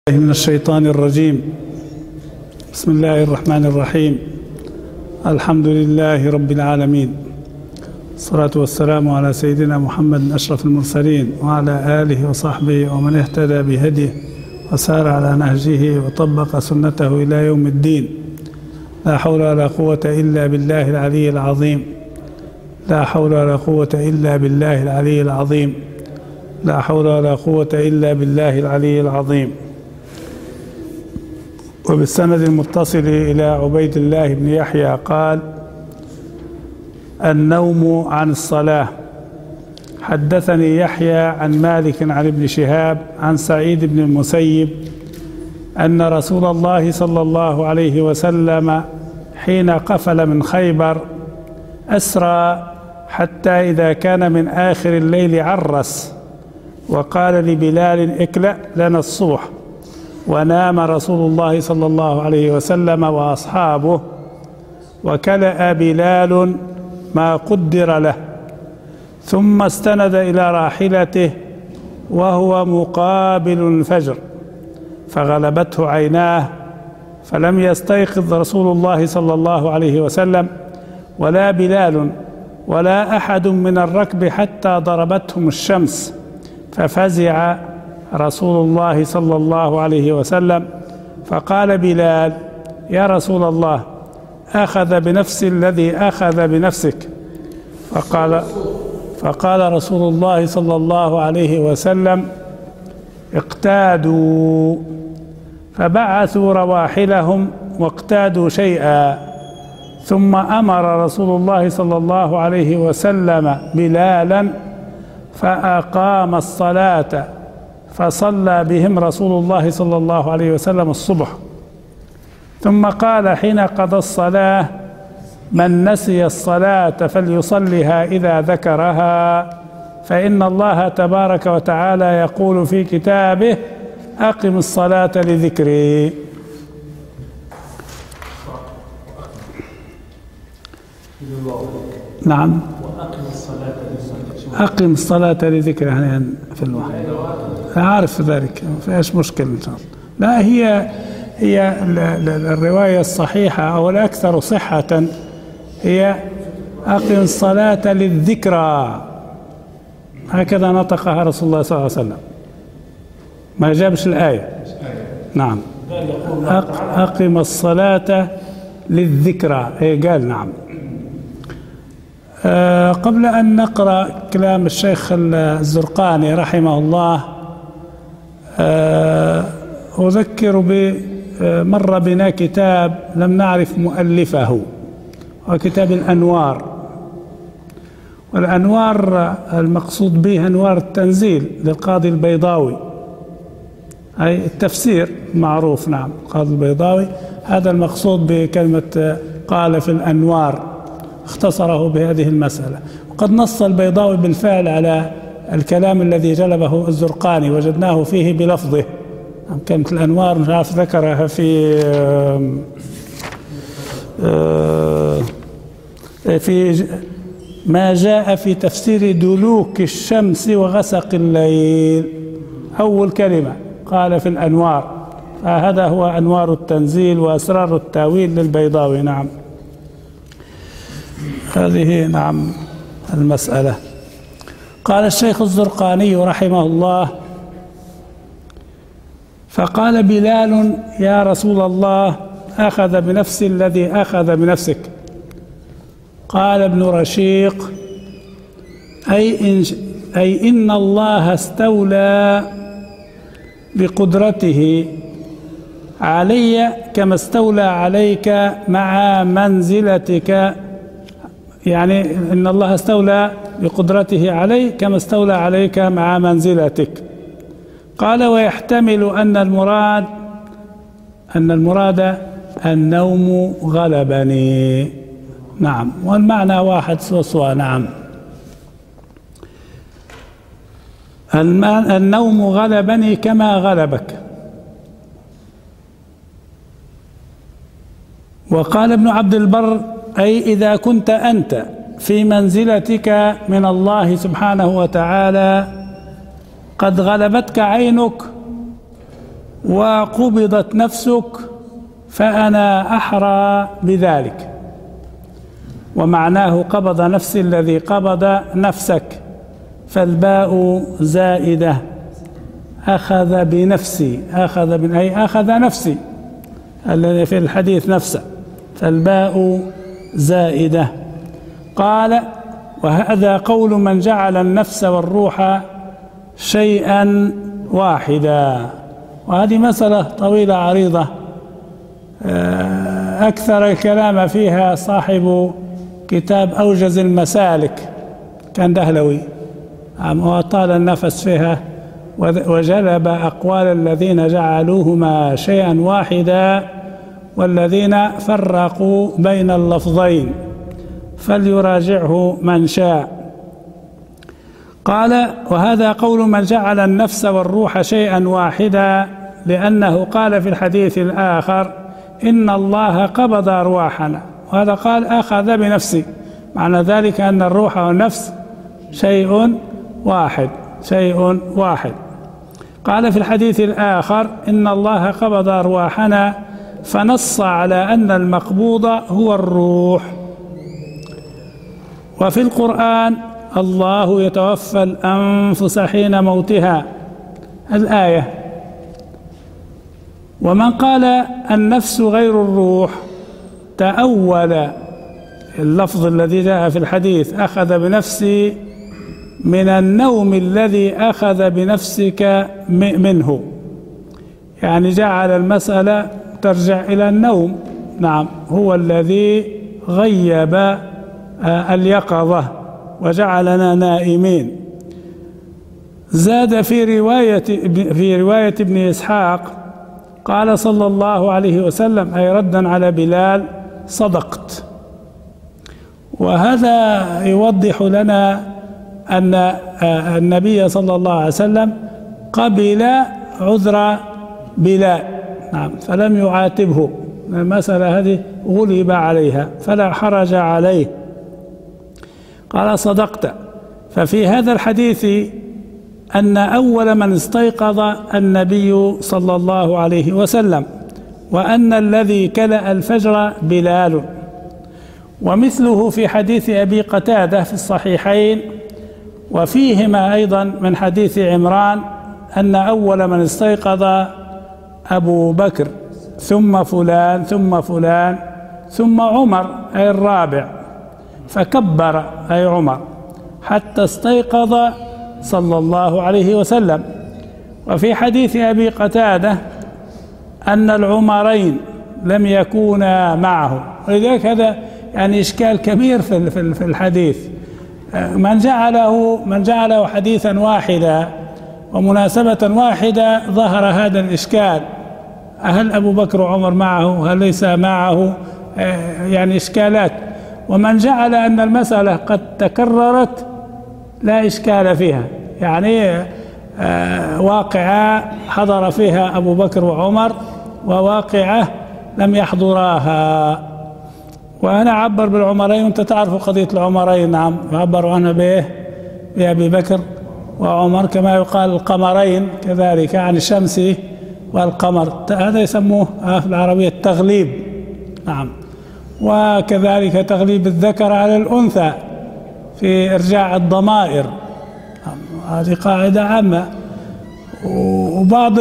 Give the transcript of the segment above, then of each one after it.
من الشيطان الرجيم. بسم الله الرحمن الرحيم. الحمد لله رب العالمين، الصلاة والسلام على سيدنا محمد أشرف المرسلين وعلى آله وصحبه ومن اهتدى بهديه وسار على نهجه وطبق سنته إلى يوم الدين. لا حول ولا قوة إلا بالله العلي العظيم. لا حول ولا قوة إلا بالله العلي العظيم. لا حول ولا قوة إلا بالله العلي العظيم. وبالسند المتصل إلى عبيد الله بن يحيى قال: النوم عن الصلاة. حدثني يحيى عن مالك عن ابن شهاب عن سعيد بن المسيب أن رسول الله صلى الله عليه وسلم حين قفل من خيبر أسرى حتى إذا كان من آخر الليل عرس وقال لبلال: اكلأ لنا الصبح. ونام رسول الله صلى الله عليه وسلم وأصحابه، وكلأ بلال ما قدر له، ثم استند إلى راحلته وهو مقابل الفجر فغلبته عيناه، فلم يستيقظ رسول الله صلى الله عليه وسلم ولا بلال ولا أحد من الركب حتى ضربتهم الشمس، ففزع رسول الله صلى الله عليه وسلم فقال بلال: يا رسول الله، أخذ بنفس الذي أخذ بنفسك. فقال رسول الله صلى الله عليه وسلم: اقتادوا. فبعثوا رواحلهم واقتادوا شيئا، ثم أمر رسول الله صلى الله عليه وسلم بلالا فأقام الصلاة، فصلى بهم رسول الله صلى الله عليه وسلم الصبح، ثم قال حين قضى الصلاة: من نسي الصلاة فليصلها إذا ذكرها، فإن الله تبارك وتعالى يقول في كتابه: أقم الصلاة لذكري. نعم، أقم الصلاة لذكري يعني في الوحي. عارف ذلك، ما فيهاش مشكلة إن شاء الله. لا، هي الرواية الصحيحة أو الأكثر صحة هي أقم الصلاة للذكرى، هكذا نطقها رسول الله صلى الله عليه وسلم، ما جابش الآية. نعم، أقم الصلاة للذكرى، قال نعم. قبل أن نقرأ كلام الشيخ الزرقاني رحمه الله، أذكر مر بنا كتاب لم نعرف مؤلفه، وكتاب الأنوار. والأنوار المقصود به أنوار التنزيل للقاضي البيضاوي، أي التفسير معروف. نعم، القاضي البيضاوي هذا المقصود بكلمة قال في الأنوار، اختصره بهذه المسألة. وقد نص البيضاوي بالفعل على الكلام الذي جلبه الزرقاني، وجدناه فيه بلفظه. كلمة الأنوار مش عارف ذكرها في ما جاء في تفسير دلوك الشمس وغسق الليل، أول كلمة قال في الأنوار، فهذا هو أنوار التنزيل وأسرار التاويل للبيضاوي. نعم، هذه نعم المسألة. قال الشيخ الزرقاني رحمه الله: فقال بلال: يا رسول الله، أخذ بنفس الذي أخذ بنفسك. قال ابن رشيق: أي إن الله استولى بقدرته علي كما استولى عليك مع منزلتك، يعني إن الله استولى بقدرته علي كما استولى عليك مع منزلتك. قال: ويحتمل أن المراد النوم غلبني. نعم، والمعنى واحد سوى. نعم، النوم غلبني كما غلبك. وقال ابن عبد البر: أي إذا كنت أنت في منزلتك من الله سبحانه وتعالى قد غلبتك عينك وقبضت نفسك فأنا أحرى بذلك. ومعناه قبض نفسي الذي قبض نفسك، فالباء زائدة. أخذ بنفسي، أخذ نفسي الذي في الحديث نفسه، فالباء زائدة. قال: وهذا قول من جعل النفس والروح شيئا واحدا. وهذه مسألة طويلة عريضة أكثر الكلام فيها صاحب كتاب أوجز المسالك، كان دهلوي، وطال النفس فيها وجلب أقوال الذين جعلوهما شيئا واحدا والذين فرقوا بين اللفظين، فليراجعه من شاء. قال: وهذا قول من جعل النفس والروح شيئا واحدا، لأنه قال في الحديث الآخر: إن الله قبض أرواحنا، وهذا قال أخذ بنفسي، معنى ذلك أن الروح والنفس شيء واحد. قال في الحديث الآخر: إن الله قبض أرواحنا، فنص على أن المقبوض هو الروح. وفي القرآن: الله يتوفى الأنفس حين موتها، الآية. ومن قال النفس غير الروح تأول اللفظ الذي جاء في الحديث أخذ بنفسي من النوم الذي أخذ بنفسك منه، يعني جعل المسألة ترجع إلى النوم. نعم، هو الذي غيب اليقظة وجعلنا نائمين. زاد في رواية ابن إسحاق قال صلى الله عليه وسلم، أي ردا على بلال: صدقت. وهذا يوضح لنا أن النبي صلى الله عليه وسلم قبل عذر بلال، نعم، فلم يعاتبه. المسألة هذه غلب عليها فلا حرج عليه. قال: صدقت. ففي هذا الحديث أن أول من استيقظ النبي صلى الله عليه وسلم، وأن الذي كلأ الفجر بلال. ومثله في حديث أبي قتادة في الصحيحين، وفيهما أيضا من حديث عمران، أن أول من استيقظ أبو بكر، ثم فلان، ثم فلان، ثم عمر أي الرابع، فكبر أي عمر حتى استيقظ صلى الله عليه وسلم. وفي حديث أبي قتادة أن العمرين لم يكونا معه، ولذلك هذا يعني إشكال كبير في الحديث. من جعله حديثا واحدا ومناسبة واحدة ظهر هذا الإشكال: هل أبو بكر وعمر معه؟ هل ليس معه؟ يعني إشكالات. ومن جعل أن المسألة قد تكررت لا إشكال فيها، يعني واقعة حضر فيها أبو بكر وعمر وواقعة لم يحضراها. وأنا أعبر بالعمرين، وأنت تعرف قضية العمرين، نعم، يعبر عنها بأبي بكر وعمر، كما يقال القمرين كذلك، عن الشمس والقمر، هذا يسموه في العربية التغليب، نعم. وكذلك تغليب الذكر على الأنثى في إرجاع الضمائر، هذه قاعدة عامة. وبعض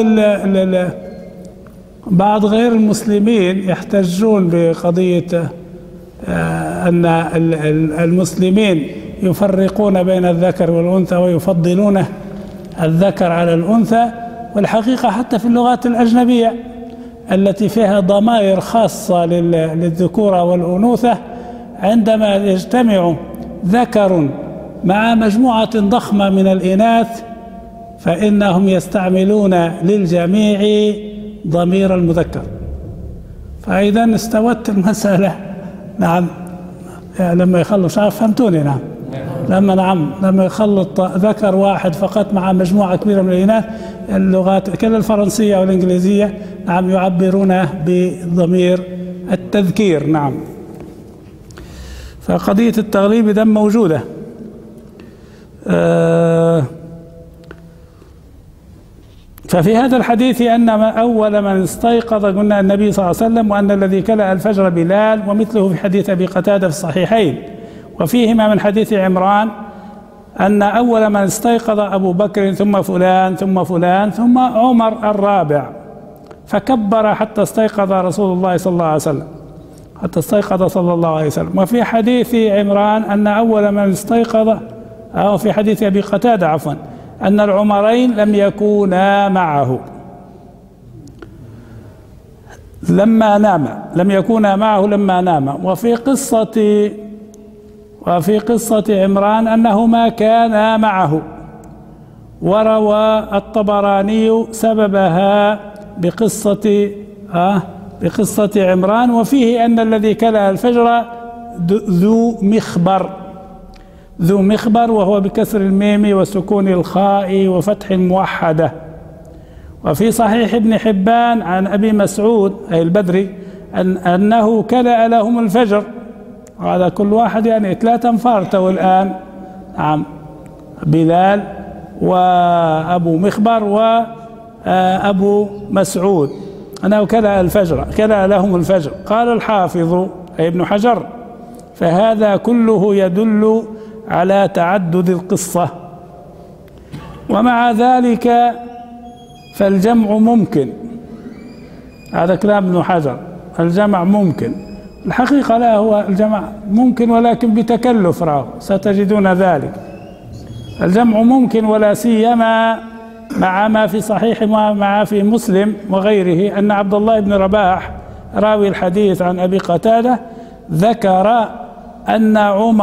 بعض غير المسلمين يحتجون بقضية أن المسلمين يفرقون بين الذكر والأنثى ويفضلون الذكر على الأنثى. والحقيقة حتى في اللغات الأجنبية التي فيها ضمائر خاصة للذكورة والأنوثة، عندما يجتمع ذكر مع مجموعة ضخمة من الإناث فإنهم يستعملون للجميع ضمير المذكر. فإذا استوت المسألة، نعم، لما يخلط، فهمتوني؟ نعم، لما يخلط ذكر واحد فقط مع مجموعة كبيرة من الإناث، اللغات كل الفرنسية والإنجليزية، نعم، يعبرون بضمير التذكير، نعم. فقضية التغليب إذن موجودة. ففي هذا الحديث أن أول من استيقظ قلنا النبي صلى الله عليه وسلم، وأن الذي كلأ الفجر بلال، ومثله في حديث أبي قتادة في الصحيحين، وفيهما من حديث عمران أن أول من استيقظ أبو بكر ثم فلان ثم فلان ثم عمر الرابع، فكبر حتى استيقظ رسول الله صلى الله عليه وسلم، حتى استيقظ صلى الله عليه وسلم. وفي حديث عمران أن أول من استيقظ، أو في حديث أبي قتادة عفوا، أن العمرين لم يكونا معه لما نام، لم يكونا معه لما نام. وفي قصة عمران أنهما كانا معه، وروى الطبراني سببها بقصة عمران، وفيه أن الذي كلأ الفجر ذو مخبر، وهو بكسر الميم وسكون الخاء وفتح الموحدة. وفي صحيح ابن حبان عن أبي مسعود أي البدري أنه كلأ لهم الفجر، وهذا كل واحد يعني 3 انفارته الآن، نعم، بلال وأبو مخبر وأبو مسعود، أنه كلأ لهم الفجر. قال الحافظ أي ابن حجر: فهذا كله يدل على تعدد القصة، ومع ذلك فالجمع ممكن. هذا كلام ابن حجر، الجمع ممكن. الحقيقة لا، هو الجمع ممكن ولكن بتكلف، ستجدون ذلك. الجمع ممكن، ولا سيما مع ما في صحيح مع في مسلم وغيره أن عبد الله بن رباح راوي الحديث عن أبي قتادة ذكر أن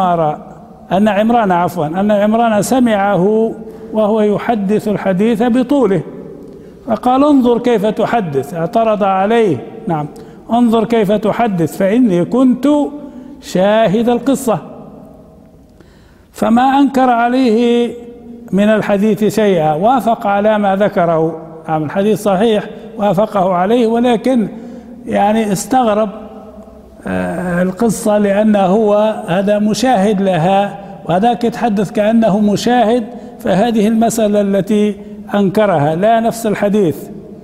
عمران سمعه وهو يحدث الحديث بطوله، فقال: انظر كيف تحدث. اعترض عليه: نعم، انظر كيف تحدث فإني كنت شاهد القصة. فما أنكر عليه من الحديث شيئا، وافق على ما ذكره. نعم، الحديث صحيح، وافقه عليه، ولكن يعني استغرب القصة، لأنه هو هذا مشاهد لها، وهذاك يتحدث كأنه مشاهد، فهذه المسألة التي أنكرها، لا نفس الحديث.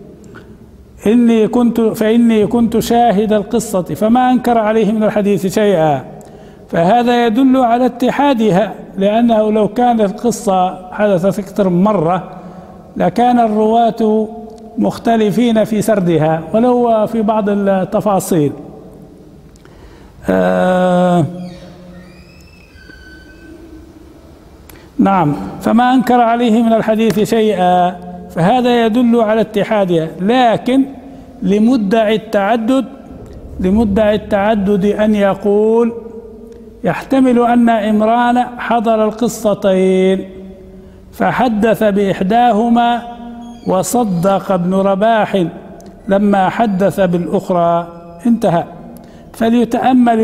فإني كنت شاهد القصة، فما أنكر عليه من الحديث شيئا، فهذا يدل على اتحادها، لأنه لو كانت القصة حدثت أكثر من مرة لكان الرواة مختلفين في سردها ولو في بعض التفاصيل. نعم، فما أنكر عليه من الحديث شيئا، فهذا يدل على اتحادها. لكن لمدعي التعدد أن يقول: يحتمل أن عمران حضر القصتين فحدث بإحداهما وصدق ابن رباح لما حدث بالأخرى، انتهى. فليتأمل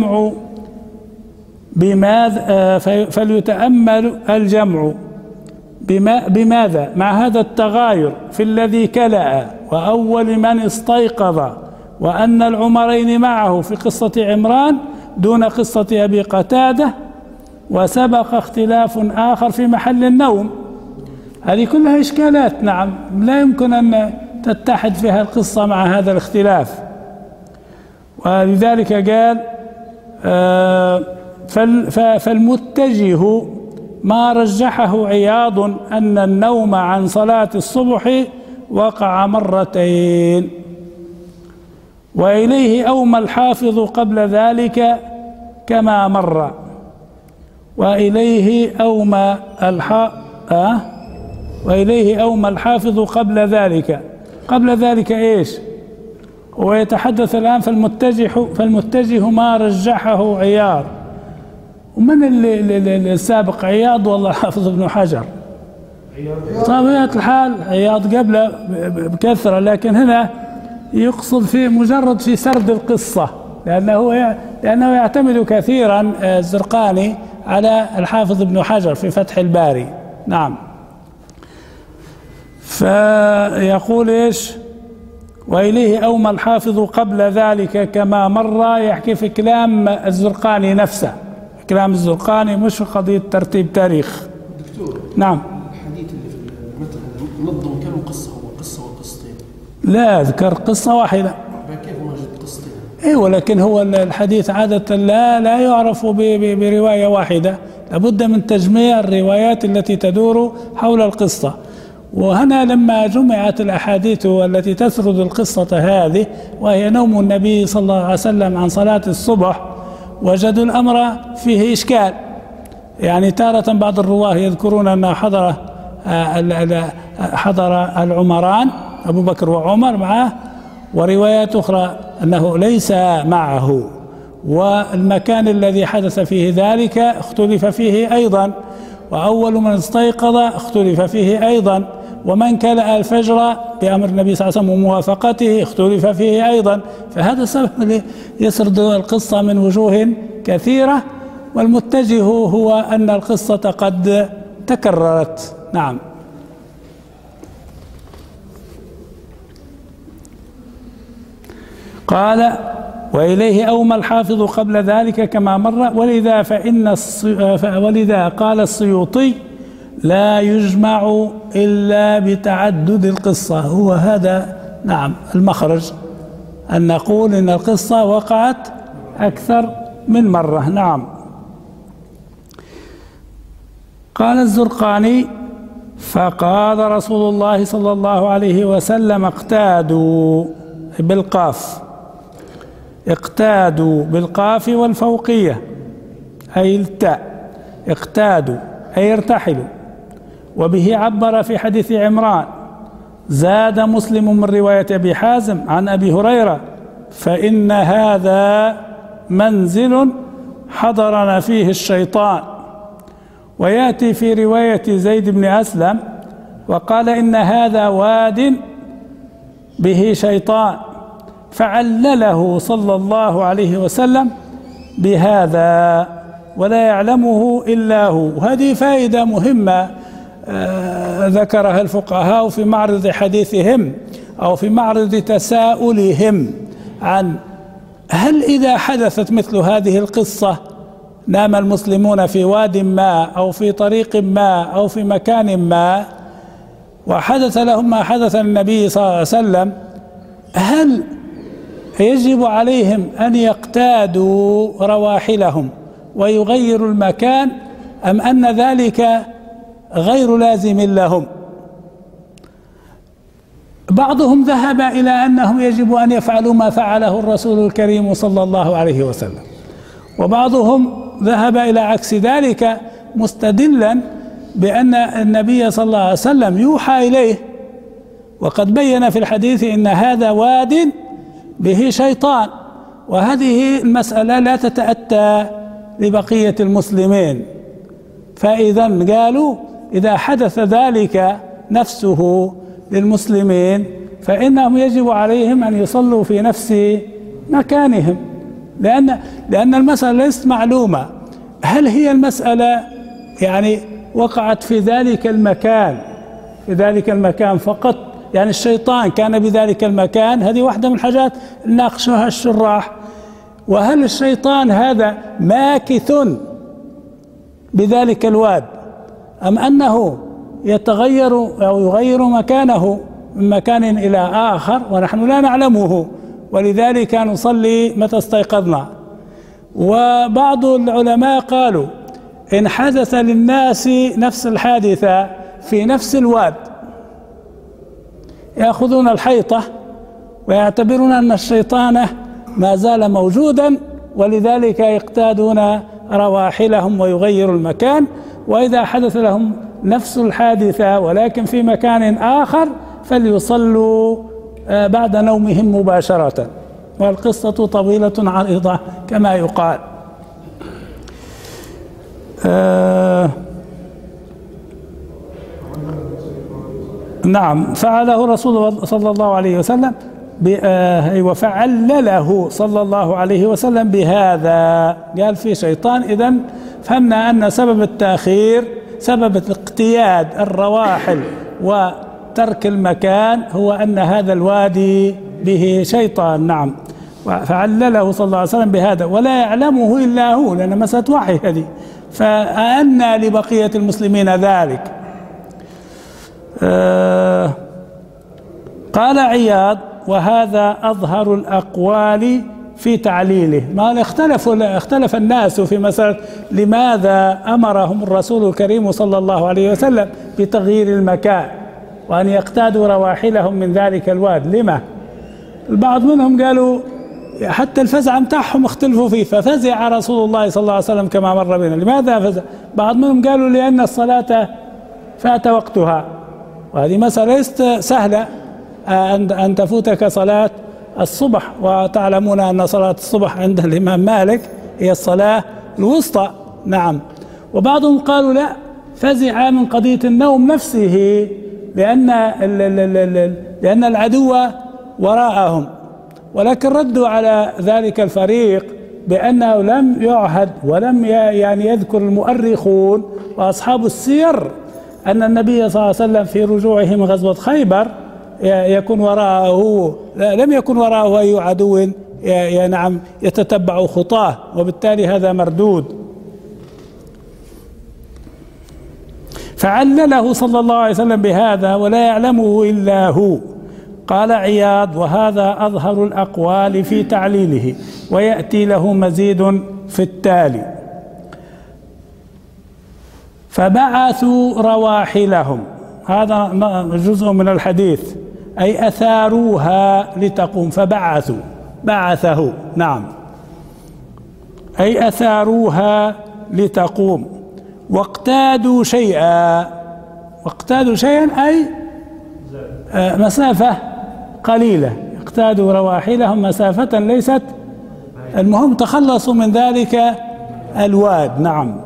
الجمع بماذا؟ مع هذا التغاير في الذي كلأ وأول من استيقظ، وأن العمرين معه في قصة عمران دون قصة أبي قتادة، وسبق اختلاف آخر في محل النوم. هذه كلها إشكالات، نعم، لا يمكن أن تتحد فيها القصة مع هذا الاختلاف. ولذلك قال: فالمتجه ما رجحه عياض أن النوم عن صلاة الصبح وقع مرتين، وإليه أومى الحافظ قبل ذلك كما مر. وإليه أومى الحافظ قبل ذلك إيش؟ هو يتحدث الآن فالمتجه ما رجحه عياض. ومن السابق عياض؟ والله حافظ ابن حجر. طبيعة الحال عياض قبله بكثرة، لكن هنا يقصد في مجرد في سرد القصة، لأنه يعتمد كثيرا الزرقاني على الحافظ ابن حجر في فتح الباري. نعم، فيقول إيش؟ وإليه أومى الحافظ قبل ذلك كما مر، يحكي في كلام الزرقاني نفسه، كلام الزرقاني مش في قضية ترتيب تاريخ. دكتور، نعم، الحديث اللي في المتن منظم كم قصة؟ هو لا أذكر قصة واحدة. كيف ما جد قصتين؟ إيه، ولكن هو الحديث عادة لا يعرف برواية واحدة، لابد من تجميع الروايات التي تدور حول القصة. وهنا لما جمعت الأحاديث التي تسرد القصة هذه، وهي نوم النبي صلى الله عليه وسلم عن صلاة الصبح، وجدوا الأمر فيه إشكال. يعني تارة بعض الرواه يذكرون أنه حضر العمران أبو بكر وعمر معه، وروايات أخرى أنه ليس معه، والمكان الذي حدث فيه ذلك اختلف فيه أيضا، وأول من استيقظ اختلف فيه أيضا، ومن كلأ الفجر بأمر النبي صلى الله عليه وسلم وموافقته اختلف فيه أيضا. فهذا السبب يسرد القصة من وجوه كثيرة، والمتجه هو أن القصة قد تكررت. نعم. قال: وإليه أومى الحافظ قبل ذلك كما مر، ولذا قال السيوطي: لا يجمع إلا بتعدد القصة. هو هذا نعم المخرج، أن نقول إن القصة وقعت أكثر من مرة. نعم. قال الزرقاني: فقال رسول الله صلى الله عليه وسلم: اقتادوا بالقاف، اقتادوا بالقاف والفوقية أي التاء، اقتادوا أي ارتحلوا. وبه عبر في حديث عمران. زاد مسلم من رواية أبي حازم عن أبي هريرة: فإن هذا منزل حضرنا فيه الشيطان. ويأتي في رواية زيد بن أسلم: وقال إن هذا واد به شيطان، فعلله صلى الله عليه وسلم بهذا ولا يعلمه إلا هو. وهذه فائدة مهمة ذكرها الفقهاء في معرض حديثهم أو في معرض تساؤلهم عن هل إذا حدثت مثل هذه القصة، نام المسلمون في واد ما أو في طريق ما أو في مكان ما، وحدث لهم ما حدث للنبي صلى الله عليه وسلم، هل يجب عليهم أن يقتادوا رواحلهم ويغيروا المكان، أم أن ذلك غير لازم لهم؟ بعضهم ذهب إلى أنهم يجب أن يفعلوا ما فعله الرسول الكريم صلى الله عليه وسلم، وبعضهم ذهب إلى عكس ذلك مستدلا بأن النبي صلى الله عليه وسلم يوحى إليه، وقد بين في الحديث إن هذا واد به شيطان. وهذه المسألة لا تتأتى لبقية المسلمين، فإذا قالوا إذا حدث ذلك نفسه للمسلمين فإنهم يجب عليهم أن يصلوا في نفس مكانهم، لأن المسألة ليست معلومة. هل هي المسألة يعني وقعت في ذلك المكان فقط، يعني الشيطان كان بذلك المكان؟ هذه واحدة من الحاجات ناقشها الشراح. وهل الشيطان هذا ماكث بذلك الواد، أم أنه يتغير أو يغير مكانه من مكان إلى آخر ونحن لا نعلمه، ولذلك نصلي متى استيقظنا؟ وبعض العلماء قالوا إن حدث للناس نفس الحادثة في نفس الواد يأخذون الحيطة ويعتبرون أن الشيطان ما زال موجودا، ولذلك يقتادون رواحلهم ويغيروا المكان. وإذا حدث لهم نفس الحادثة ولكن في مكان آخر فليصلوا بعد نومهم مباشرة. والقصة طويلة عريضة كما يقال. نعم، فعله رسول صلى الله عليه وسلم وفعلله صلى الله عليه وسلم بهذا، قال في شيطان. إذن فهمنا أن سبب التأخير، سبب اقتياد الرواحل وترك المكان، هو أن هذا الوادي به شيطان. نعم، فعلله صلى الله عليه وسلم بهذا ولا يعلمه إلا هو، لأن مسألة وحي هذه، فأنى لبقية المسلمين ذلك. قال عياض: وهذا أظهر الأقوال في تعليله. ما اختلف الناس في مسألة لماذا أمرهم الرسول الكريم صلى الله عليه وسلم بتغيير المكان وأن يقتادوا رواحلهم من ذلك الواد. لما؟ البعض منهم قالوا حتى الفزع متاعهم اختلفوا فيه، ففزع رسول الله صلى الله عليه وسلم كما مر بنا. لماذا فزع؟ بعض منهم قالوا لأن الصلاة فات وقتها، وهذه مسألة ليست سهلة أن تفوتك صلاة الصبح، وتعلمون أن صلاة الصبح عند الإمام مالك هي الصلاة الوسطى. نعم. وبعضهم قالوا لا، فزع من قضية النوم نفسه، لأن العدو وراءهم. ولكن ردوا على ذلك الفريق بأنه لم يعهد ولم يعني يذكر المؤرخون وأصحاب السير أن النبي صلى الله عليه وسلم في رجوعه من غزوة خيبر يكون وراءه، لم يكن وراءه أي عدو نعم يتتبع خطاه، وبالتالي هذا مردود. فعلله صلى الله عليه وسلم بهذا ولا يعلمه إلا هو. قال عياض: وهذا أظهر الأقوال في تعليله، ويأتي له مزيد في التالي. فبعثوا رواحلهم، هذا جزء من الحديث، أي أثاروها لتقوم. فبعثوا، بعثه، نعم، أي أثاروها لتقوم. واقتادوا شيئا، واقتادوا شيئا أي مسافة قليلة، اقتادوا رواحلهم مسافة ليست، المهم تخلصوا من ذلك الواد. نعم.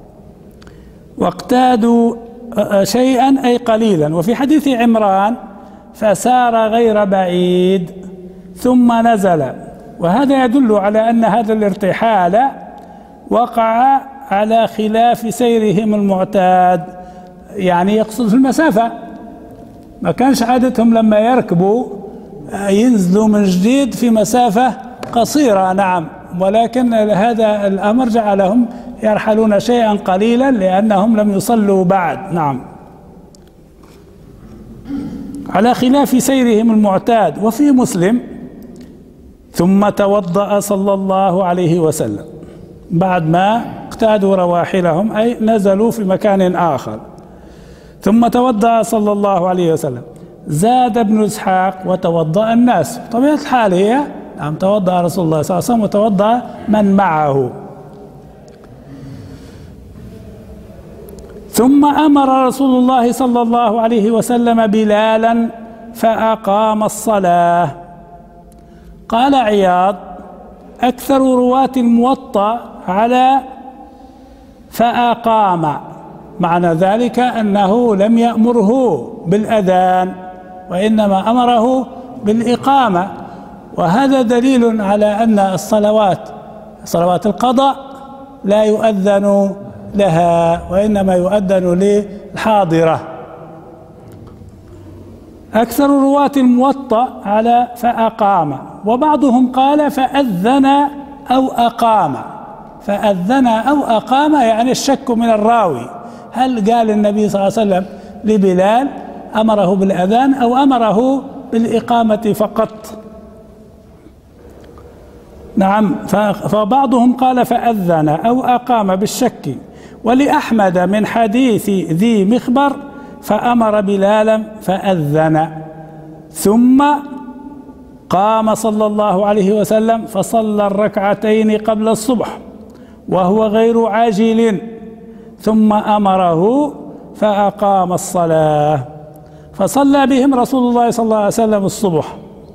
واقتادوا شيئا أي قليلا. وفي حديث عمران: فسار غير بعيد ثم نزل. وهذا يدل على أن هذا الارتحال وقع على خلاف سيرهم المعتاد، يعني يقصد في المسافة. ما كانش عادتهم لما يركبوا ينزلوا من جديد في مسافة قصيرة. نعم. ولكن هذا الأمر جعلهم يرحلون شيئا قليلا لأنهم لم يصلوا بعد. نعم. على خلاف سيرهم المعتاد. وفي مسلم: ثم توضأ صلى الله عليه وسلم، بعد ما اقتادوا رواحلهم أي نزلوا في مكان آخر. ثم توضأ صلى الله عليه وسلم. زاد ابن إسحاق: وتوضأ الناس. طبيعة الحال هي نعم توضأ رسول الله صلى الله عليه وسلم وتوضأ من معه. ثم أمر رسول الله صلى الله عليه وسلم بلالا فأقام الصلاة. قال عياض: أكثر رواة الموطأ على فأقام، معنى ذلك أنه لم يأمره بالأذان وإنما أمره بالإقامة. وهذا دليل على أن صلوات القضاء لا يؤذن لها وإنما يؤذن للحاضرة. أكثر رواة الموطأ على فأقام، وبعضهم قال فأذن أو أقام. فأذن أو أقام يعني الشك من الراوي، هل قال النبي صلى الله عليه وسلم لبلال أمره بالأذان أو أمره بالإقامة فقط؟ نعم. فبعضهم قال فأذن أو أقام بالشك. ولأحمد من حديث ذي مخبر: فأمر بلالا فأذن، ثم قام صلى الله عليه وسلم فصلى الركعتين قبل الصبح وهو غير عاجل، ثم أمره فأقام الصلاة، فصلى بهم رسول الله صلى الله عليه وسلم الصبح.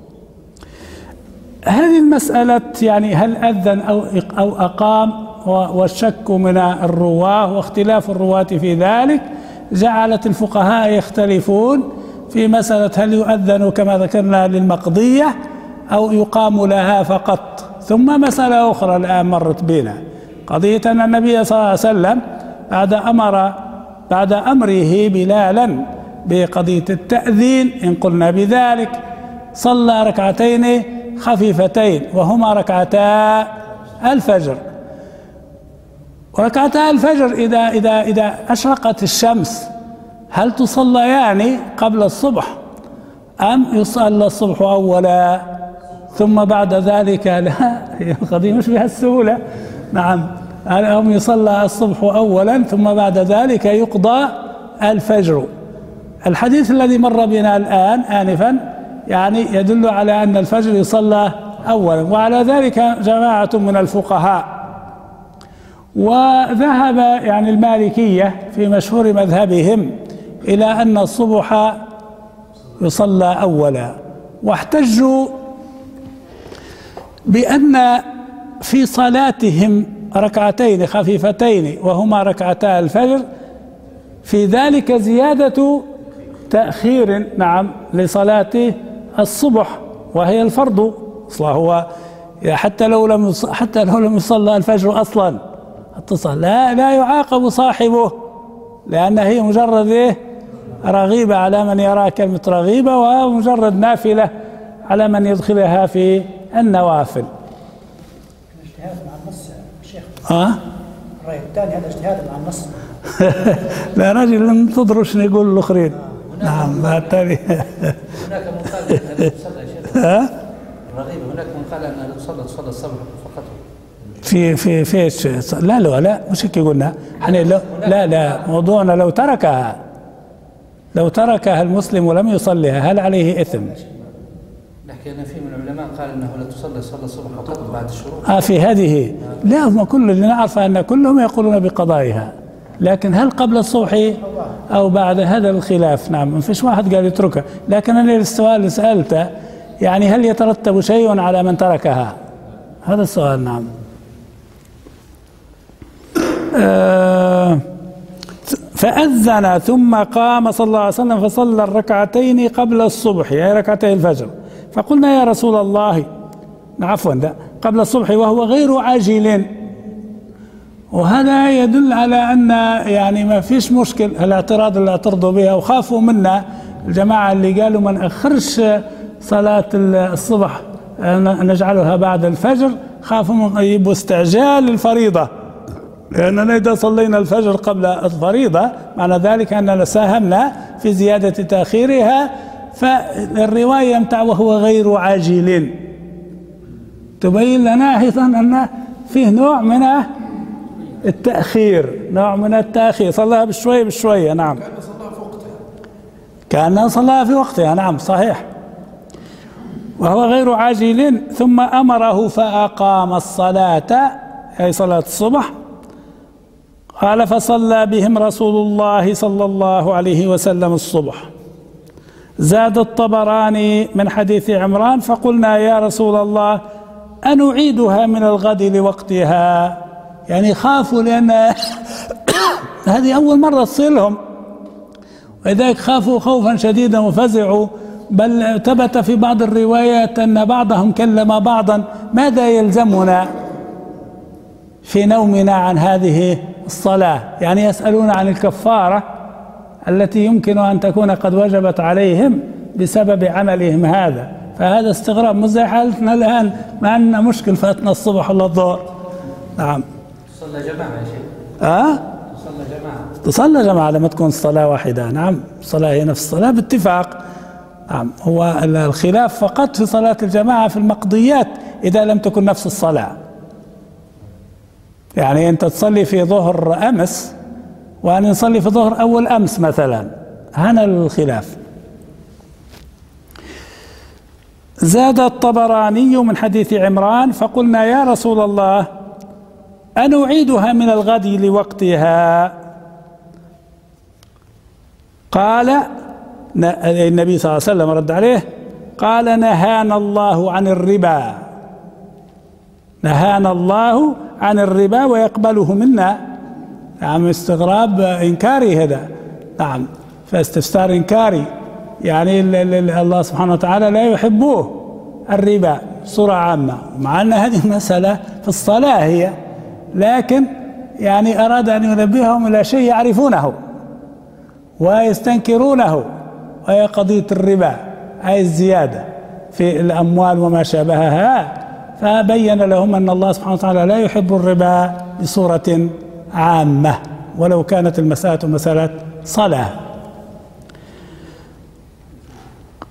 هذه المسألة يعني هل أذن أو أقام والشك من الرواه واختلاف الرواة في ذلك جعلت الفقهاء يختلفون في مسألة هل يؤذن كما ذكرنا للمقضية أو يقام لها فقط. ثم مسألة أخرى الآن مرت بنا، قضية أن النبي صلى الله عليه وسلم بعد أمره بلالا بقضية التأذين إن قلنا بذلك صلى ركعتين خفيفتين وهما ركعتا الفجر. وركعتا الفجر إذا أشرقت الشمس هل تصليان قبل الصبح أم يصلى الصبح أولا ثم بعد ذلك؟ لا، القضية مش بهالسهولة. نعم، أم يصلى الصبح أولا ثم بعد ذلك يقضى الفجر. الحديث الذي مر بنا الآن آنفا يعني يدل على أن الفجر يصلى أولا، وعلى ذلك جماعة من الفقهاء. وذهب يعني المالكية في مشهور مذهبهم إلى أن الصبح يصلى أولا، واحتجوا بأن في صلاتهم ركعتين خفيفتين وهما ركعتا الفجر، في ذلك زيادة تأخير نعم لصلاة الصبح وهي الفرض. هو حتى لو لم يصلى الفجر أصلا لا يعاقب صاحبه، لأن هي مجرد رغيبة على من يرى كلمة رغيبة، ومجرد نافلة على من يدخلها في النوافل. اجتهاد مع النص شيخ. الرأي الثاني هذا اجتهاد مع النص. لا راجل لم تدرش يقول الآخرين. نعم بالتالي هناك من قال أنها تصلى يا شيخ. الرغيبة هناك من قال أنها تصلى الصبح فقط. في لا مش هيك قلنا يعني. لا موضوعنا لو تركها المسلم ولم يصليها هل عليه إثم؟ نحكي أن في من العلماء قال أنه لا تصلى الصبح فقط بعد الشروق. في هذه لا، هم كل اللي نعرف أن كلهم يقولون بقضائها، لكن هل قبل الصبح أو بعد هذا الخلاف. نعم، ما فيش واحد قال يتركها، لكن أنا السؤال اللي سألته يعني هل يترتب شيء على من تركها؟ هذا السؤال. نعم. فأذن ثم قام صلى الله عليه وسلم فصلى الركعتين قبل الصبح، أي ركعتي الفجر. فقلنا يا رسول الله، قبل الصبح وهو غير عاجل. وهذا يدل على أن يعني ما فيش مشكل. الاعتراض اللي اعترضوا بها وخافوا منا الجماعة اللي قالوا ما نأخرش صلاة الصبح نجعلها بعد الفجر، خافوا من يبوا استعجال الفريضة، لأننا إذا صلينا الفجر قبل الفريضة معنى ذلك أننا ساهمنا في زيادة تأخيرها. فالرواية متاع وهو غير عاجل تبين لنا أيضا أن فيه نوع من التأخير، صلاها بشوية. نعم، كأنه صلاها في وقتها. نعم صحيح. وهو غير عاجل ثم أمره فأقام الصلاة، أي صلاة الصبح. قال فصلى بهم رسول الله صلى الله عليه وسلم الصبح. زاد الطبراني من حديث عمران فقلنا يا رسول الله أنعيدها من الغد لوقتها، يعني خافوا لأن هذه أول مرة تصير لهم، ولذلك خافوا خوفا شديدا وفزعوا. بل ثبت في بعض الروايات أن بعضهم كلم بعضا ماذا يلزمنا في نومنا عن هذه الصلاة، يعني يسألون عن الكفارة التي يمكن أن تكون قد وجبت عليهم بسبب عملهم هذا. فهذا استغراب، مش زي حالتنا الآن ما عندنا مشكل فاتنا الصبح ولا الظهر. نعم. تصلى جماعة يا شيخ. تصلى جماعة لما تكون الصلاة واحدة. نعم، الصلاة هي نفس الصلاة باتفاق. نعم، هو الخلاف فقط في صلاة الجماعة في المقضيات إذا لم تكن نفس الصلاة. يعني أنت تصلي في ظهر أمس وأنا نصلي في ظهر أول أمس مثلا، هنا الخلاف. زاد الطبراني من حديث عمران فقلنا يا رسول الله أنعيدها من الغد لوقتها؟ قال النبي صلى الله عليه وسلم رد عليه قال نهانا الله عن الربا، نهانا الله عن الربا ويقبله منا. نعم، استغراب إنكاري هذا. نعم، فاستفسار إنكاري، يعني الله سبحانه وتعالى لا يحبه الربا بصورة عامة، مع أن هذه المسألة في الصلاة هي، لكن يعني أراد أن ينبههم إلى شيء يعرفونه ويستنكرونه، وهي قضية الربا، أي الزيادة في الأموال وما شابهها. فبين لهم أن الله سبحانه وتعالى لا يحب الربا بصورة عامة ولو كانت المسألة مسألة صلاة.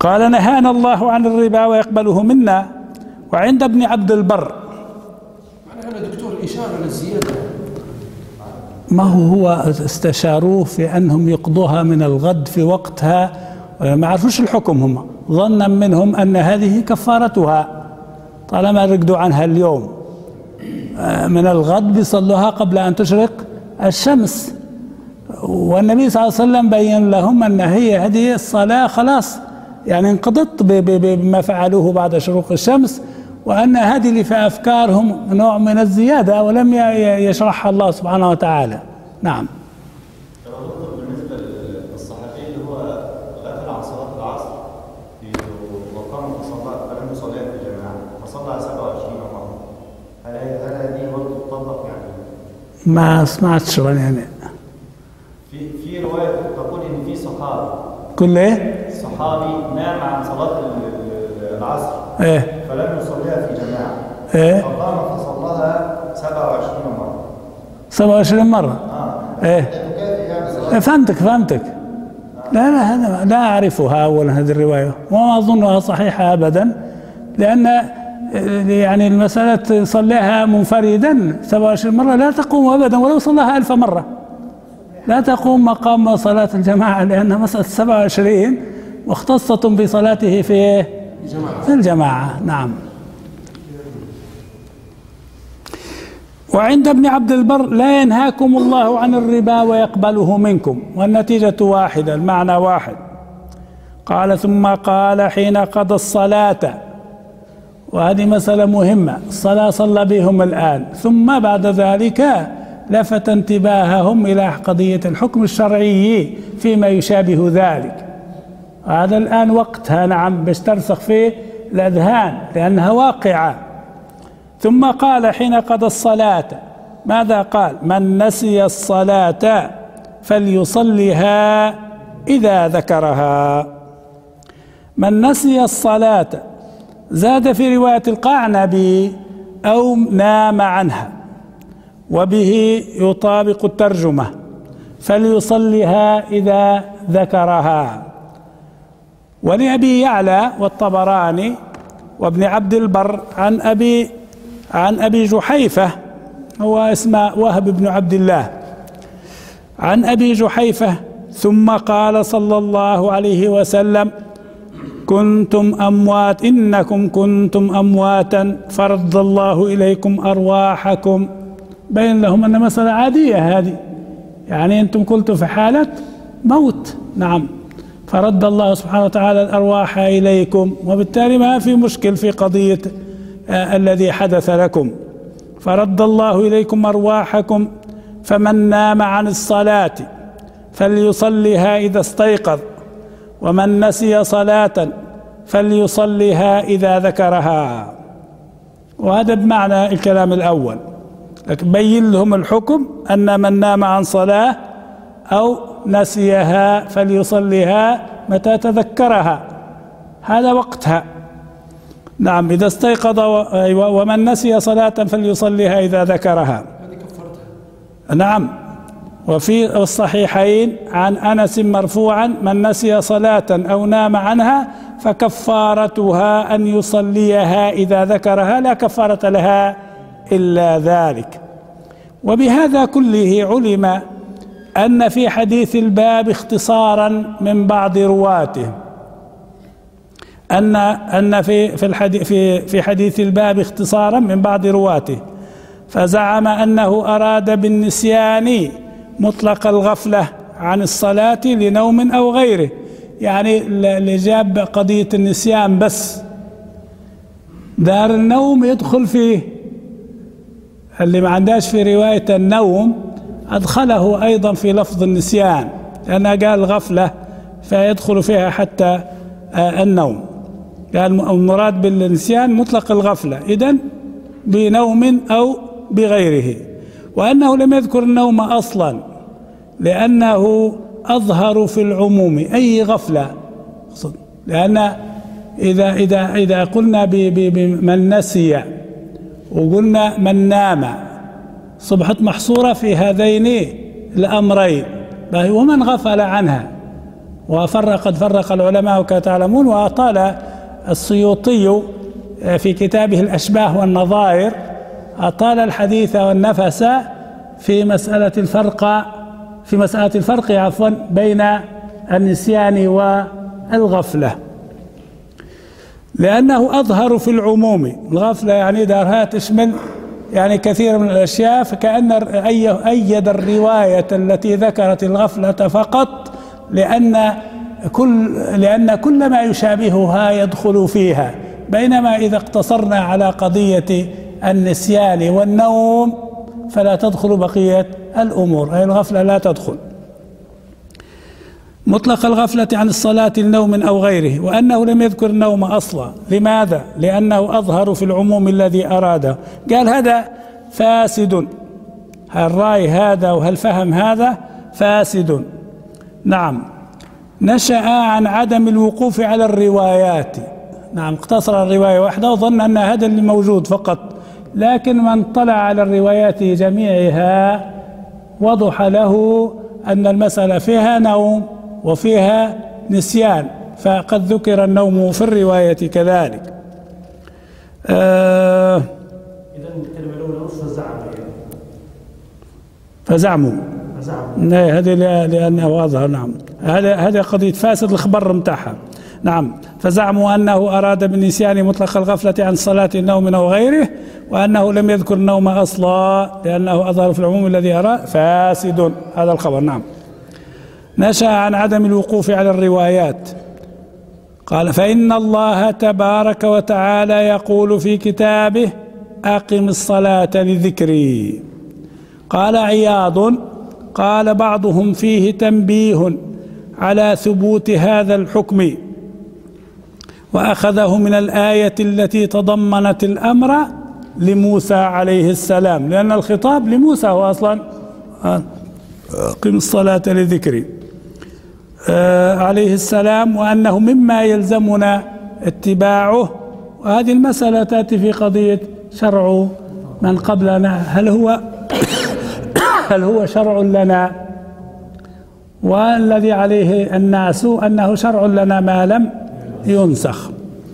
قال نهانا الله عن الربا ويقبله منا. وعند ابن عبد البر أنا دكتور إشارة للزيادة، ما هو استشاروه في أنهم يقضوها من الغد في وقتها، ما عرفوش الحكم، هم ظنا منهم أن هذه كفارتها طالما رقدوا عنها اليوم من الغد بيصلوها قبل أن تشرق الشمس. والنبي صلى الله عليه وسلم بين لهم أن هذه الصلاة خلاص يعني انقضت بما فعلوه بعد شروق الشمس، وأن هذه اللي في أفكارهم نوع من الزيادة ولم يشرحها الله سبحانه وتعالى. نعم. بالنسبة للصحابي اللي هو غفل عن صلاة العصر وقام فلم يصليها في الجماعة فصلى 27 مرة، هل هذه برضه تطبق يعني؟ ما سمعتش يعني. في رواية تقول إن في صحابي كل إيه؟ صحابي نام عن صلاة العصر إيه؟ فلم يصليها في جماعة إيه؟ فقام فصلاها 27 مرة. 27 مرة؟ إيه؟ فهمتك. لا هذا لا أعرفها أولا هذه الرواية، وما أظنها صحيحة أبدا، لأن يعني المسألة صليها منفردا 27 مرة لا تقوم أبدا ولو صلىها 1000 مرة، لا تقوم مقام صلاة الجماعة، لأنها مسألة 27 مختصة بصلاته في الجماعة. نعم. وعند ابن عبد البر لا ينهاكم الله عن الربا ويقبله منكم، والنتيجة واحدة، المعنى واحد. قال ثم قال حين قضى الصلاة، وهذه مسألة مهمة، الصلاة صلى بهم الآن، ثم بعد ذلك لفت انتباههم إلى قضية الحكم الشرعي فيما يشابه ذلك. هذا الآن وقتها نعم باش ترسخ في الأذهان لأنها واقعة. ثم قال حين قضى الصلاة، ماذا قال؟ من نسي الصلاة فليصلها إذا ذكرها. من نسي الصلاة، زاد في رواية القعنبي أو نام عنها، وبه يطابق الترجمة فليصلها إذا ذكرها. ولأبي يعلى والطبراني وابن عبد البر عن أبي جحيفة، هو اسمه وهب بن عبد الله، عن أبي جحيفة ثم قال صلى الله عليه وسلم إنكم كنتم أمواتا فرد الله إليكم أرواحكم. بين لهم أن مسألة عادية هذه، يعني أنتم قلتوا في حالة موت، نعم، فرد الله سبحانه وتعالى الأرواح إليكم، وبالتالي ما في مشكل في قضية الذي حدث لكم. فرد الله إليكم أرواحكم. فمن نام عن الصلاة فليصلها إذا استيقظ، ومن نسي صلاة فليصلها إذا ذكرها. وهذا بمعنى الكلام الأول، لكن بين لهم الحكم أن من نام عن صلاة أو نسيها فليصليها متى تذكرها، هذا وقتها. نعم، إذا استيقظ ومن نسي صلاة فليصليها إذا ذكرها. نعم. وفي الصحيحين عن أنس مرفوعا من نسي صلاة أو نام عنها فكفارتها أن يصليها إذا ذكرها، لا كفارة لها إلا ذلك. وبهذا كله علم أن في حديث الباب اختصارا من بعض رواته، أن في حديث الباب اختصارا من بعض رواته، فزعم أنه أراد بالنسيان مطلق الغفلة عن الصلاة لنوم أو غيره، يعني اللي جاب قضية النسيان بس، دار النوم يدخل فيه، اللي ما عندهاش في رواية النوم أدخله أيضا في لفظ النسيان، لأنه قال غفلة فيدخل فيها حتى النوم. قال المراد بالنسيان مطلق الغفلة، إذن بنوم أو بغيره. وأنه لم يذكر النوم أصلا لأنه أظهر في العموم أي غفلة، لأن إذا قلنا بمن نسي وقلنا من نام صبحت محصورة في هذين الأمرين، ومن غفل عنها قد فرق العلماء كما تعلمون. وأطال السيوطي في كتابه الأشباه والنظائر أطال الحديث والنفس في مسألة الفرق بين النسيان والغفلة، لأنه أظهر في العموم. الغفلة يعني دارها تشمل يعني كثير من الأشياء، فكأن أيد الرواية التي ذكرت الغفلة فقط، لأن كل ما يشابهها يدخل فيها، بينما إذا اقتصرنا على قضية النسيان والنوم فلا تدخل بقية الأمور، أي الغفلة لا تدخل. مطلق الغفلة عن الصلاة لنوم أو غيره، وأنه لم يذكر النوم أصلا. لماذا؟ لأنه أظهر في العموم الذي أراده. قال هذا فاسد، الرأي هذا وهالفهم هذا فاسد. نعم. نشأ عن عدم الوقوف على الروايات. نعم، اقتصر الرواية واحدة وظن أن هذا اللي موجود فقط، لكن من طلع على الروايات جميعها وضح له أن المسألة فيها نوم وفيها نسيان، فقد ذكر النوم في الرواية كذلك. إذن الكلمة الأولى فزعموا هذه لأنه أظهر. نعم، هذا قضية فاسد الخبر متاعها. نعم، فزعموا أنه أراد بالنسيان مطلق الغفلة عن صلاة النوم أو غيره، وأنه لم يذكر النوم أصلا لأنه أظهر في العموم الذي أراد فاسد. هذا الخبر. نعم. نشأ عن عدم الوقوف على الروايات. قال فإن الله تبارك وتعالى يقول في كتابه أقم الصلاة لذكري. قال عياض قال بعضهم فيه تنبيه على ثبوت هذا الحكم، وأخذه من الآية التي تضمنت الأمر لموسى عليه السلام، لأن الخطاب لموسى هو أصلا أقم الصلاة لذكري عليه السلام، وأنه مما يلزمنا اتباعه. وهذه المسألة تأتي في قضية شرع من قبلنا، هل هو شرع لنا، والذي عليه الناس أنه شرع لنا ما لم ينسخ.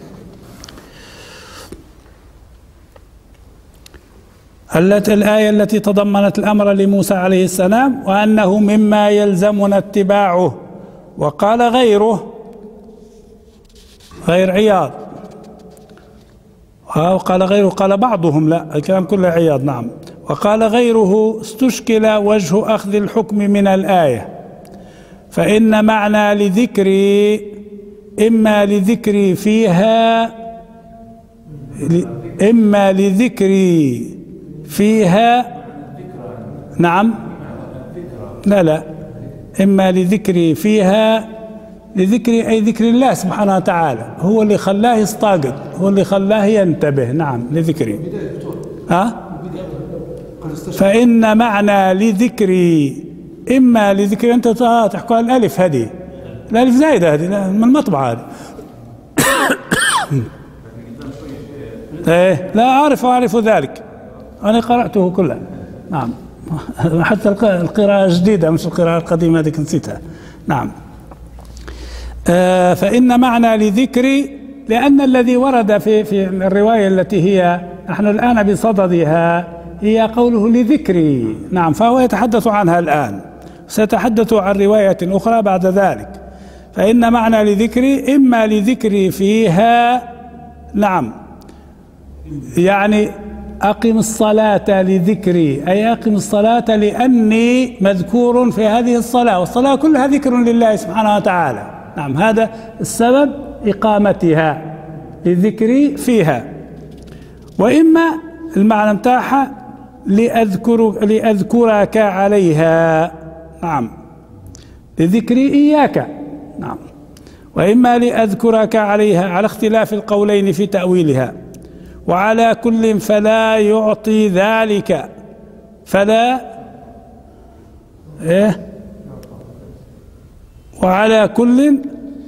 الآية التي تضمنت الأمر لموسى عليه السلام، وأنه مما يلزمنا اتباعه. وقال غيره، غير عياض، وقال غيره، قال بعضهم، لا الكلام كله عياض. نعم. وقال غيره استشكل وجه أخذ الحكم من الآية، فإن معنى لذكري إما لذكري فيها نعم، لا إما لذكري فيها، لذكري أي ذكر الله سبحانه وتعالى، هو اللي خلاه يستاقط، هو اللي خلاه ينتبه. نعم، لذكري. فإن معنى لذكري إما لذكري، أنت تحكوا على الألف، هذه الألف زايدة، هذه من المطبعة هذه. لا أعرف ذلك، أنا قرأته كله. نعم، حتى القراءة الجديدة مش القراءة القديمة هذيك نسيتها. نعم. فإن معنى لذكري، لأن الذي ورد في الرواية التي هي نحن الآن بصددها هي قوله لذكري. نعم، فهو يتحدث عنها الآن، سيتحدث عن رواية أخرى بعد ذلك. فإن معنى لذكري إما لذكري فيها، نعم، يعني أقم الصلاة لذكري، أي أقم الصلاة لأني مذكور في هذه الصلاة، والصلاة كلها ذكر لله سبحانه وتعالى. نعم، هذا السبب إقامتها لذكري فيها. وإما المعنى متاعها لأذكرك عليها. نعم، لذكري إياك. نعم. وإما لأذكرك عليها، على اختلاف القولين في تأويلها. وعلى كل فلا يعطي ذلك، وعلى كل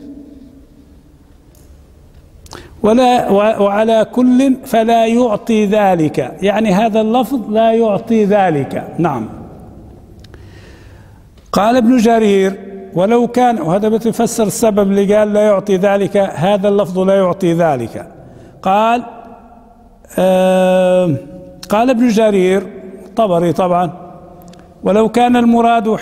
وعلى كل فلا يعطي ذلك، يعني هذا اللفظ لا يعطي ذلك. نعم. قال ابن جرير ولو كان، وهذا بتفسر السبب اللي قال لا يعطي ذلك، هذا اللفظ لا يعطي ذلك. قال قال ابن جرير الطبري طبعا: ولو كان المراد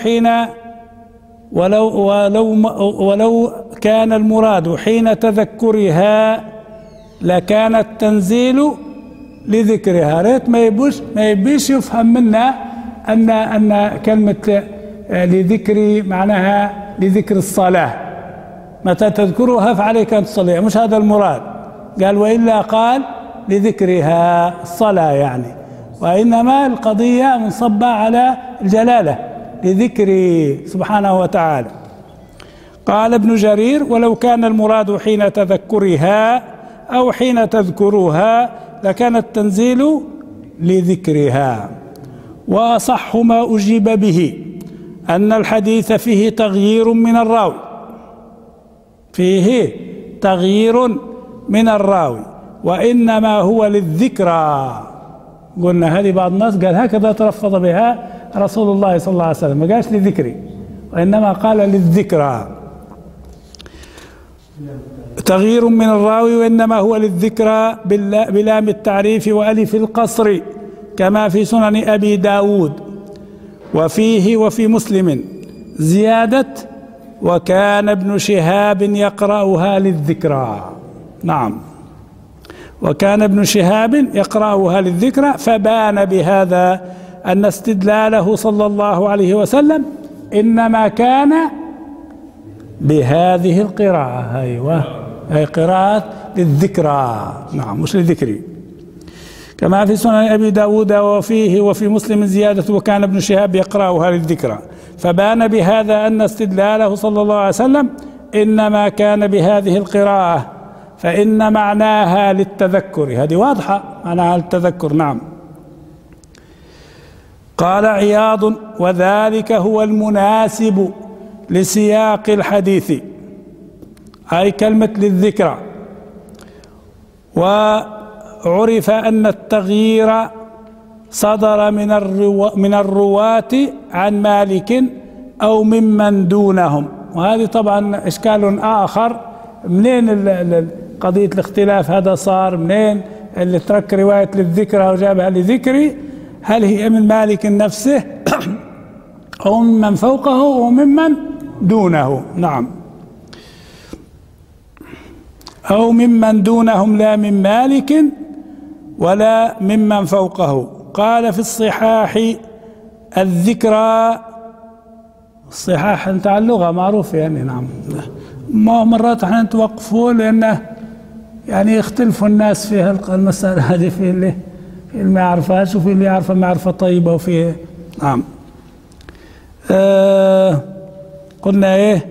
ولو كان المراد حين تذكرها لكان التنزيل لذكرها. ريت ما يبيش يفهم منا أن كلمة لذكر معناها لذكر الصلاة، متى تذكرها فعليك أن تصلي، مش هذا المراد. قال وإلا قال لذكرها الصلاة يعني، وإنما القضية منصبة على الجلالة لذكر سبحانه وتعالى. قال ابن جرير: ولو كان المراد حين تذكرها أو حين تذكروها لكان التنزيل لذكرها. وأصح ما أجيب به أن الحديث فيه تغيير من الراوي، فيه تغيير من الراوي، وإنما هو للذكرى. قلنا هذه بعض الناس قال هكذا تلفظ بها رسول الله صلى الله عليه وسلم، ما قالش لذكري وإنما قال للذكرى. تغيير من الراوي وإنما هو للذكرى بلام التعريف وألف القصر كما في سنن أبي داود. وفيه وفي مسلم زيادة: وكان ابن شهاب يقرأها للذكرى. نعم، وكان ابن شهاب يقرأها للذكرى، فبان بهذا أن استدلاله صلى الله عليه وسلم إنما كان بهذه القراءة. أيوة، هي قراءة للذكرى، نعم مش للذكري. كما في سنن أبي داود وفيه وفي مسلم زيادة: وكان ابن شهاب يقرأها للذكرى، فبان بهذا أن استدلاله صلى الله عليه وسلم إنما كان بهذه القراءة، فإن معناها للتذكر. هذه واضحة، معناها للتذكر. نعم. قال عياض: وذلك هو المناسب لسياق الحديث، أي كلمة للذكرى. وعرف أن التغيير صدر من الرواة عن مالك أو ممن دونهم. وهذه طبعا إشكال آخر، منين قضية الاختلاف هذا صار؟ منين اللي ترك رواية للذكرى وجابها لذكري؟ هل هي من مالك نفسه أو ممن فوقه أو ممن دونه؟ نعم، أو ممن دونهم، لا من مالك ولا ممن فوقه. قال في الصحاح: الذكرى، الصحاح انت على اللغة معروف يعني. نعم، ما مرات احنا نتوقفوا لأنه يعني يختلفوا الناس في المسألة هذه، في اللي ما يعرفهاش وفي اللي يعرفها معرفة طيبة وفي. نعم. قلنا ايه؟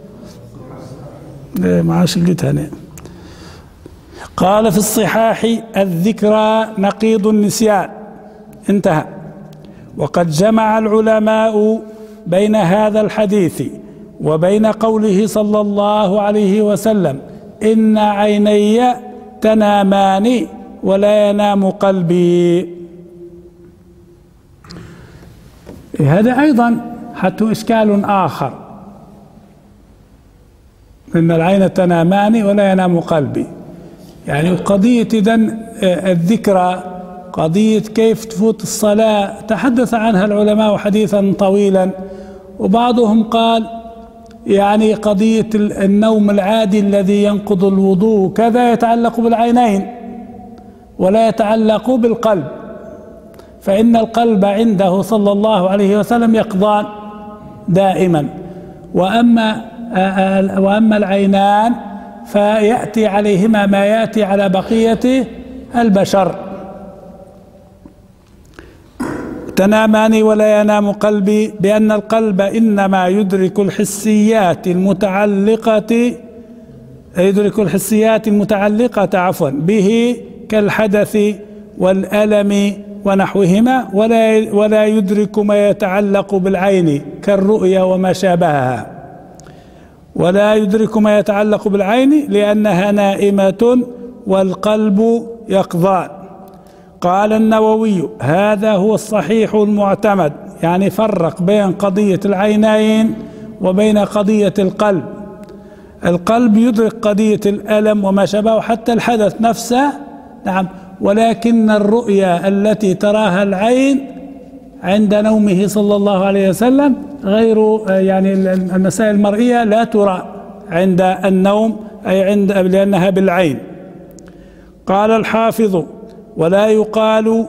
ما عادش لقيتها أنا. قال في الصحاح: الذكرى نقيض النسيان. انتهى. وقد جمع العلماء بين هذا الحديث وبين قوله صلى الله عليه وسلم: إن عيني تنامان ولا ينام قلبي. هذا أيضا حتى إشكال آخر، إن العين تنامان ولا ينام قلبي، يعني قضية إذن الذكرى، قضية كيف تفوت الصلاة تحدث عنها العلماء حديثا طويلا. وبعضهم قال يعني قضية النوم العادي الذي ينقض الوضوء كذا يتعلق بالعينين ولا يتعلق بالقلب، فإن القلب عنده صلى الله عليه وسلم يقظان دائما، وأما العينان فيأتي عليهما ما يأتي على بقية البشر. تنامان ولا ينام قلبي، بأن القلب إنما يدرك الحسيات المتعلقة به كالحدث والألم ونحوهما، ولا يدرك ما يتعلق بالعين كالرؤيا وما شابهها، ولا يدرك ما يتعلق بالعين لأنها نائمة والقلب يقظان. قال النووي: هذا هو الصحيح المعتمد، يعني فرق بين قضية العينين وبين قضية القلب. القلب يدرك قضية الألم وما شابه حتى الحدث نفسه، نعم، ولكن الرؤيا التي تراها العين عند نومه صلى الله عليه وسلم غير، يعني المسائل المرئية لا ترى عند النوم، أي لأنها بالعين. قال الحافظ ولا يقال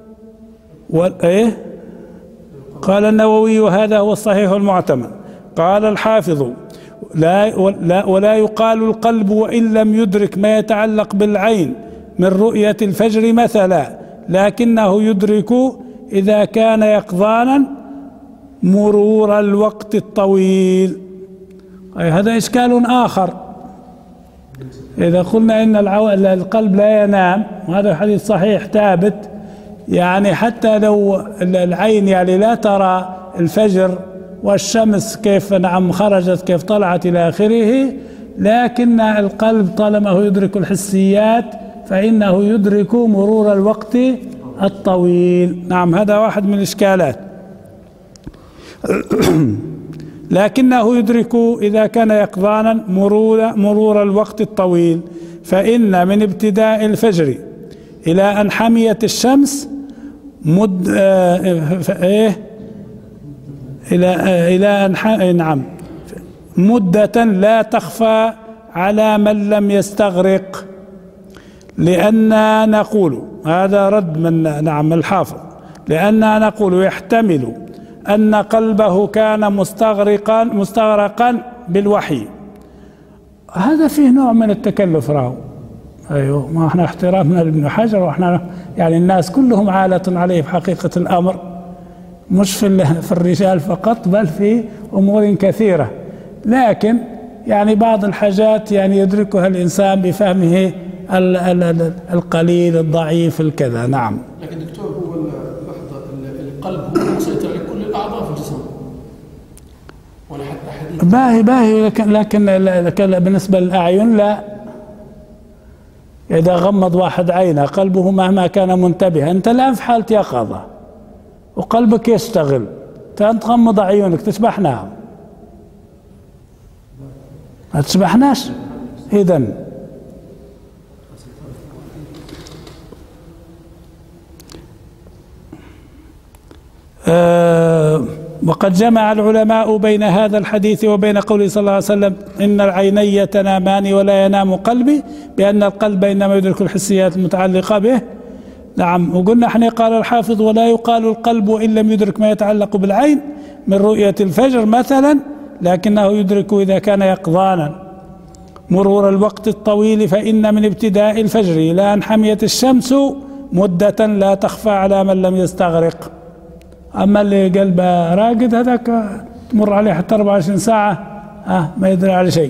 قال النووي وهذا هو الصحيح المعتمد. قال الحافظ ولا يقال القلب وإن لم يدرك ما يتعلق بالعين من رؤية الفجر مثلا، لكنه يدرك إذا كان يقظانا مرور الوقت الطويل. أي هذا إشكال آخر. إذا قلنا إن القلب لا ينام، وهذا حديث صحيح ثابت، يعني حتى لو العين يعني لا ترى الفجر والشمس كيف نعم خرجت كيف طلعت إلى آخره، لكن القلب طالما هو يدرك الحسيات فإنه يدرك مرور الوقت الطويل. نعم، هذا واحد من الإشكالات. لكنه يدرك إذا كان يقظانا مرور الوقت الطويل، فإن من ابتداء الفجر إلى أن حميت الشمس نعم مدة لا تخفى على من لم يستغرق. لأننا نقول، هذا رد من نعم الحافظ، لأننا نقول يحتمل أن قلبه كان مستغرقا بالوحي. هذا فيه نوع من التكلف راهو. أيوه، ما احنا احترامنا لابن حجر، واحنا يعني الناس كلهم عالة عليه في حقيقة الأمر، مش في الرجال فقط بل في أمور كثيرة، لكن يعني بعض الحاجات يعني يدركها الإنسان بفهمه القليل الضعيف الكذا. نعم. لكن دكتور، هو لحظة القلب هو مسيطر على كل الأعضاء في الجسم ولا حتى حديث باهي لكن بالنسبة للأعين لا. إذا غمض واحد عينه قلبه مهما كان منتبه، أنت الآن في حالة يقظة وقلبك يشتغل، أنت تغمض عيونك تسبحنا؟ ما تسبحناش. إذن وقد جمع العلماء بين هذا الحديث وبين قوله صلى الله عليه وسلم إن العيني تنامان ولا ينام قلبي، بأن القلب إنما يدرك الحسيات المتعلقة به. نعم. وقلنا احنا قال الحافظ ولا يقال القلب وإن لم يدرك ما يتعلق بالعين من رؤية الفجر مثلا، لكنه يدرك إذا كان يقظانا مرور الوقت الطويل، فإن من ابتداء الفجر إلى أن حميت الشمس مدة لا تخفى على من لم يستغرق. أما اللي قلبه راقد هذاك تمر عليه حتى 24 ساعة ما يدري على شيء.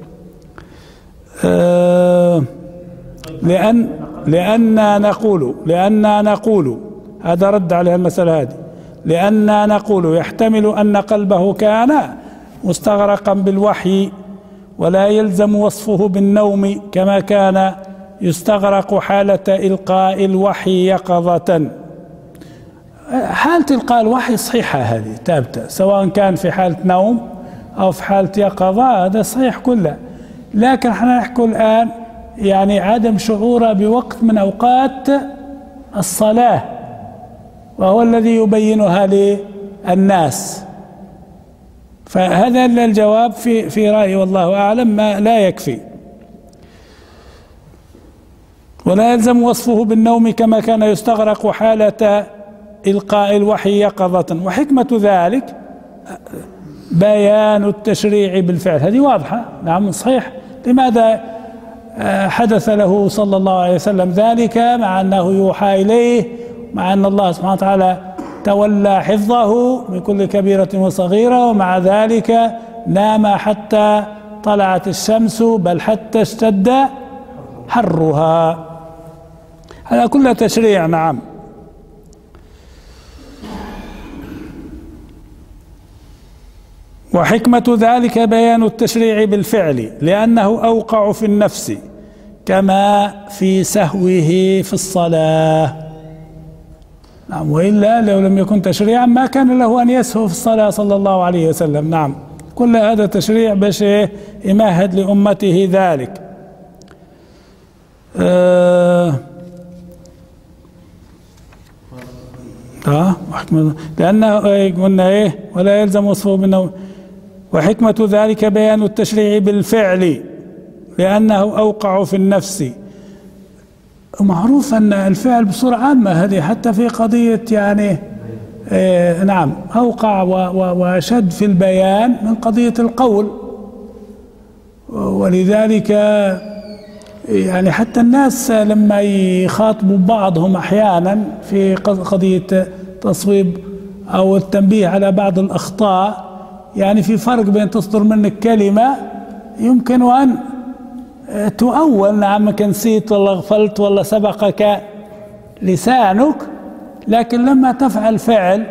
لأننا نقول هذا رد على المسألة هذه، لأننا نقول يحتمل أن قلبه كان مستغرقا بالوحي ولا يلزم وصفه بالنوم كما كان يستغرق حالة إلقاء الوحي يقظة. حالة إلقاء الوحي صحيحة هذه ثابتة، سواء كان في حالة نوم أو في حالة يقظة، هذا صحيح كله. لكن احنا نحكي الآن يعني عدم شعوره بوقت من أوقات الصلاة، وهو الذي يبينها للناس. فهذا الجواب في رأيي والله أعلم ما لا يكفي. ولا يلزم وصفه بالنوم كما كان يستغرق حالة إلقاء الوحي يقظة. وحكمة ذلك بيان التشريع بالفعل، هذه واضحة. نعم صحيح. لماذا حدث له صلى الله عليه وسلم ذلك مع أنه يوحى إليه، مع أن الله سبحانه وتعالى تولى حفظه من كل كبيرة وصغيرة، ومع ذلك نام حتى طلعت الشمس بل حتى اشتد حرها. هذا كله تشريع. نعم. وحكمة ذلك بيان التشريع بالفعل لأنه أوقع في النفس كما في سهوه في الصلاة. نعم. وإلا لو لم يكن تشريعا ما كان له أن يسهو في الصلاة صلى الله عليه وسلم. نعم. كل هذا تشريع باش يمهد لأمته ذلك. لأنه قلنا ولا يلزم وصفه بالنوم. وحكمة ذلك بيان التشريع بالفعل لأنه أوقع في النفس. معروف أن الفعل بصورة عامة هذه حتى في قضية يعني نعم أوقع وأشد في البيان من قضية القول. ولذلك يعني حتى الناس لما يخاطبوا بعضهم أحيانا في قضية تصويب أو التنبيه على بعض الأخطاء، يعني في فرق بين تصدر منك كلمة يمكن أن تؤول نعم نسيت ولا غفلت ولا سبقك لسانك، لكن لما تفعل فعل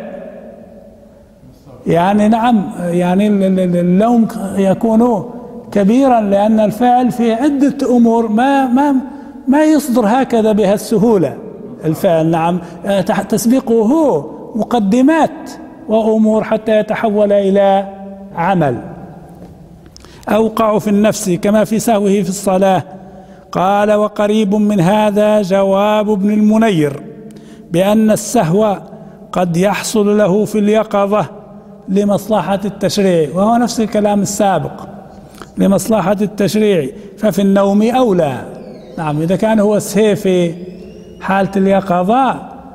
يعني نعم يعني اللوم يكون كبيرا، لأن الفعل في عدة أمور ما يصدر هكذا بهالسهولة. الفعل نعم تسبقه مقدمات وأمور حتى يتحول إلى عمل. أوقع في النفس كما في سهوه في الصلاة. قال وقريب من هذا جواب ابن المنير بأن السهو قد يحصل له في اليقظة لمصلحة التشريع، وهو نفس الكلام السابق لمصلحة التشريع، ففي النوم أولى. نعم إذا كان هو السهو في حالة اليقظة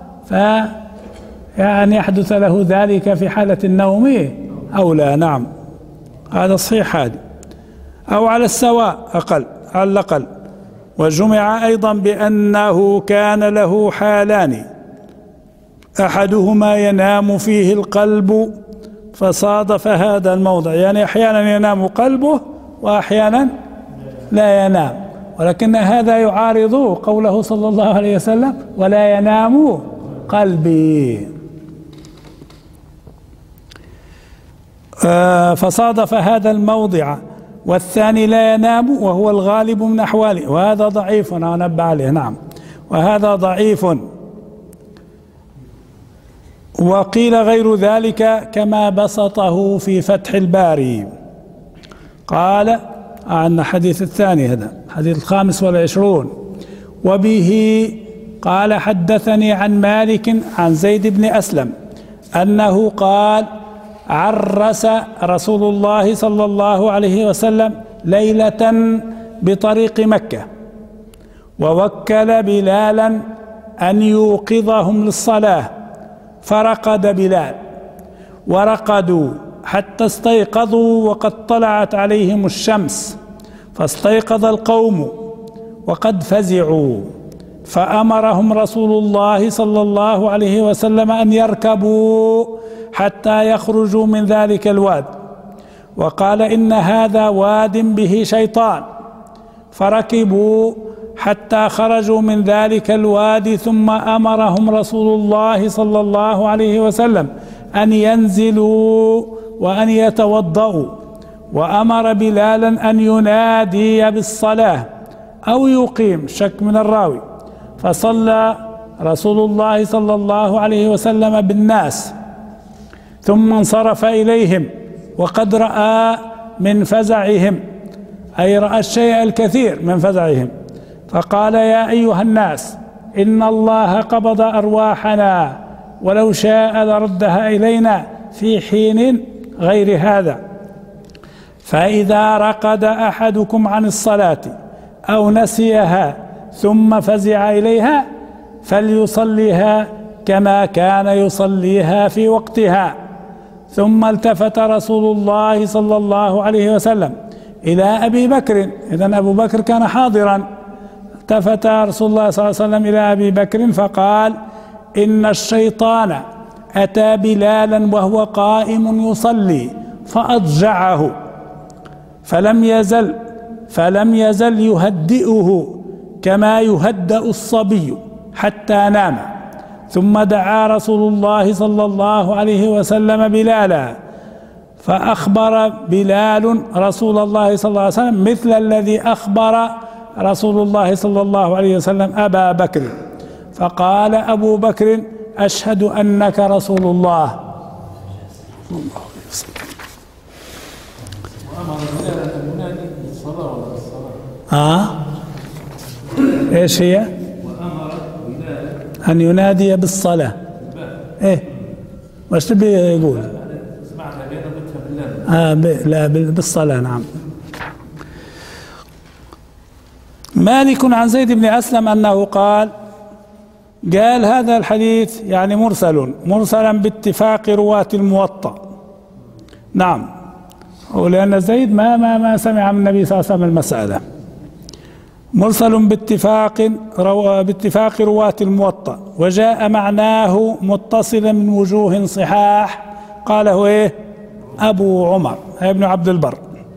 يعني يحدث له ذلك في حالة النوم أولى. نعم هذا صحيح هذا، أو على السواء أقل على الأقل. وجمع أيضا بأنه كان له حالان أحدهما ينام فيه القلب فصادف هذا الموضع، يعني أحيانا ينام قلبه وأحيانا لا ينام، ولكن هذا يعارض قوله صلى الله عليه وسلم ولا ينام قلبي. فصادف هذا الموضع، والثاني لا ينام وهو الغالب من أحواله، وهذا ضعيف أنا أنبه عليه. نعم وهذا ضعيف. وقيل غير ذلك كما بسطه في فتح الباري. قال عن حديث الثاني هذا حديث 25. وبه قال حدثني عن مالك عن زيد بن أسلم أنه قال عرس رسول الله صلى الله عليه وسلم ليلة بطريق مكة، ووكل بلالا أن يوقظهم للصلاة، فرقد بلال ورقدوا حتى استيقظوا وقد طلعت عليهم الشمس، فاستيقظ القوم وقد فزعوا، فأمرهم رسول الله صلى الله عليه وسلم أن يركبوا حتى يخرجوا من ذلك الواد، وقال إن هذا واد به شيطان، فركبوا حتى خرجوا من ذلك الوادي، ثم أمرهم رسول الله صلى الله عليه وسلم أن ينزلوا وأن يتوضأوا، وأمر بلالا أن ينادي بالصلاة أو يقيم، شك من الراوي، فصلى رسول الله صلى الله عليه وسلم بالناس، ثم انصرف إليهم وقد رأى من فزعهم، أي رأى الشيء الكثير من فزعهم، فقال يا أيها الناس إن الله قبض أرواحنا ولو شاء لردها إلينا في حين غير هذا، فإذا رقد أحدكم عن الصلاة أو نسيها ثم فزع إليها فليصليها كما كان يصليها في وقتها. ثم التفت رسول الله صلى الله عليه وسلم إلى أبي بكر، إذن أبو بكر كان حاضرا، التفت رسول الله صلى الله عليه وسلم إلى أبي بكر فقال إن الشيطان أتى بلالا وهو قائم يصلي فأضجعه، فلم يزل يهدئه كما يهدأ الصبي حتى نام، ثم دعا رسول الله صلى الله عليه وسلم بلالا، فأخبر بلال رسول الله صلى الله عليه وسلم مثل الذي أخبر رسول الله صلى الله عليه وسلم أبا بكر، فقال أبو بكر أشهد أنك رسول الله. ايش هي؟ أن ينادي بالصلاة. إيه وش تبي يقول؟ لا بالصلاة. نعم. مالك عن زيد بن أسلم أنه قال هذا الحديث يعني مرسلا باتفاق رواة الموطأ. نعم. ولأن زيد ما سمع من النبي صلى الله عليه وسلم المسألة. مرسل باتفاق رواة الموطأ، وجاء معناه متصلا من وجوه صحاح قاله إيه أبو عمر ابن عبد البر.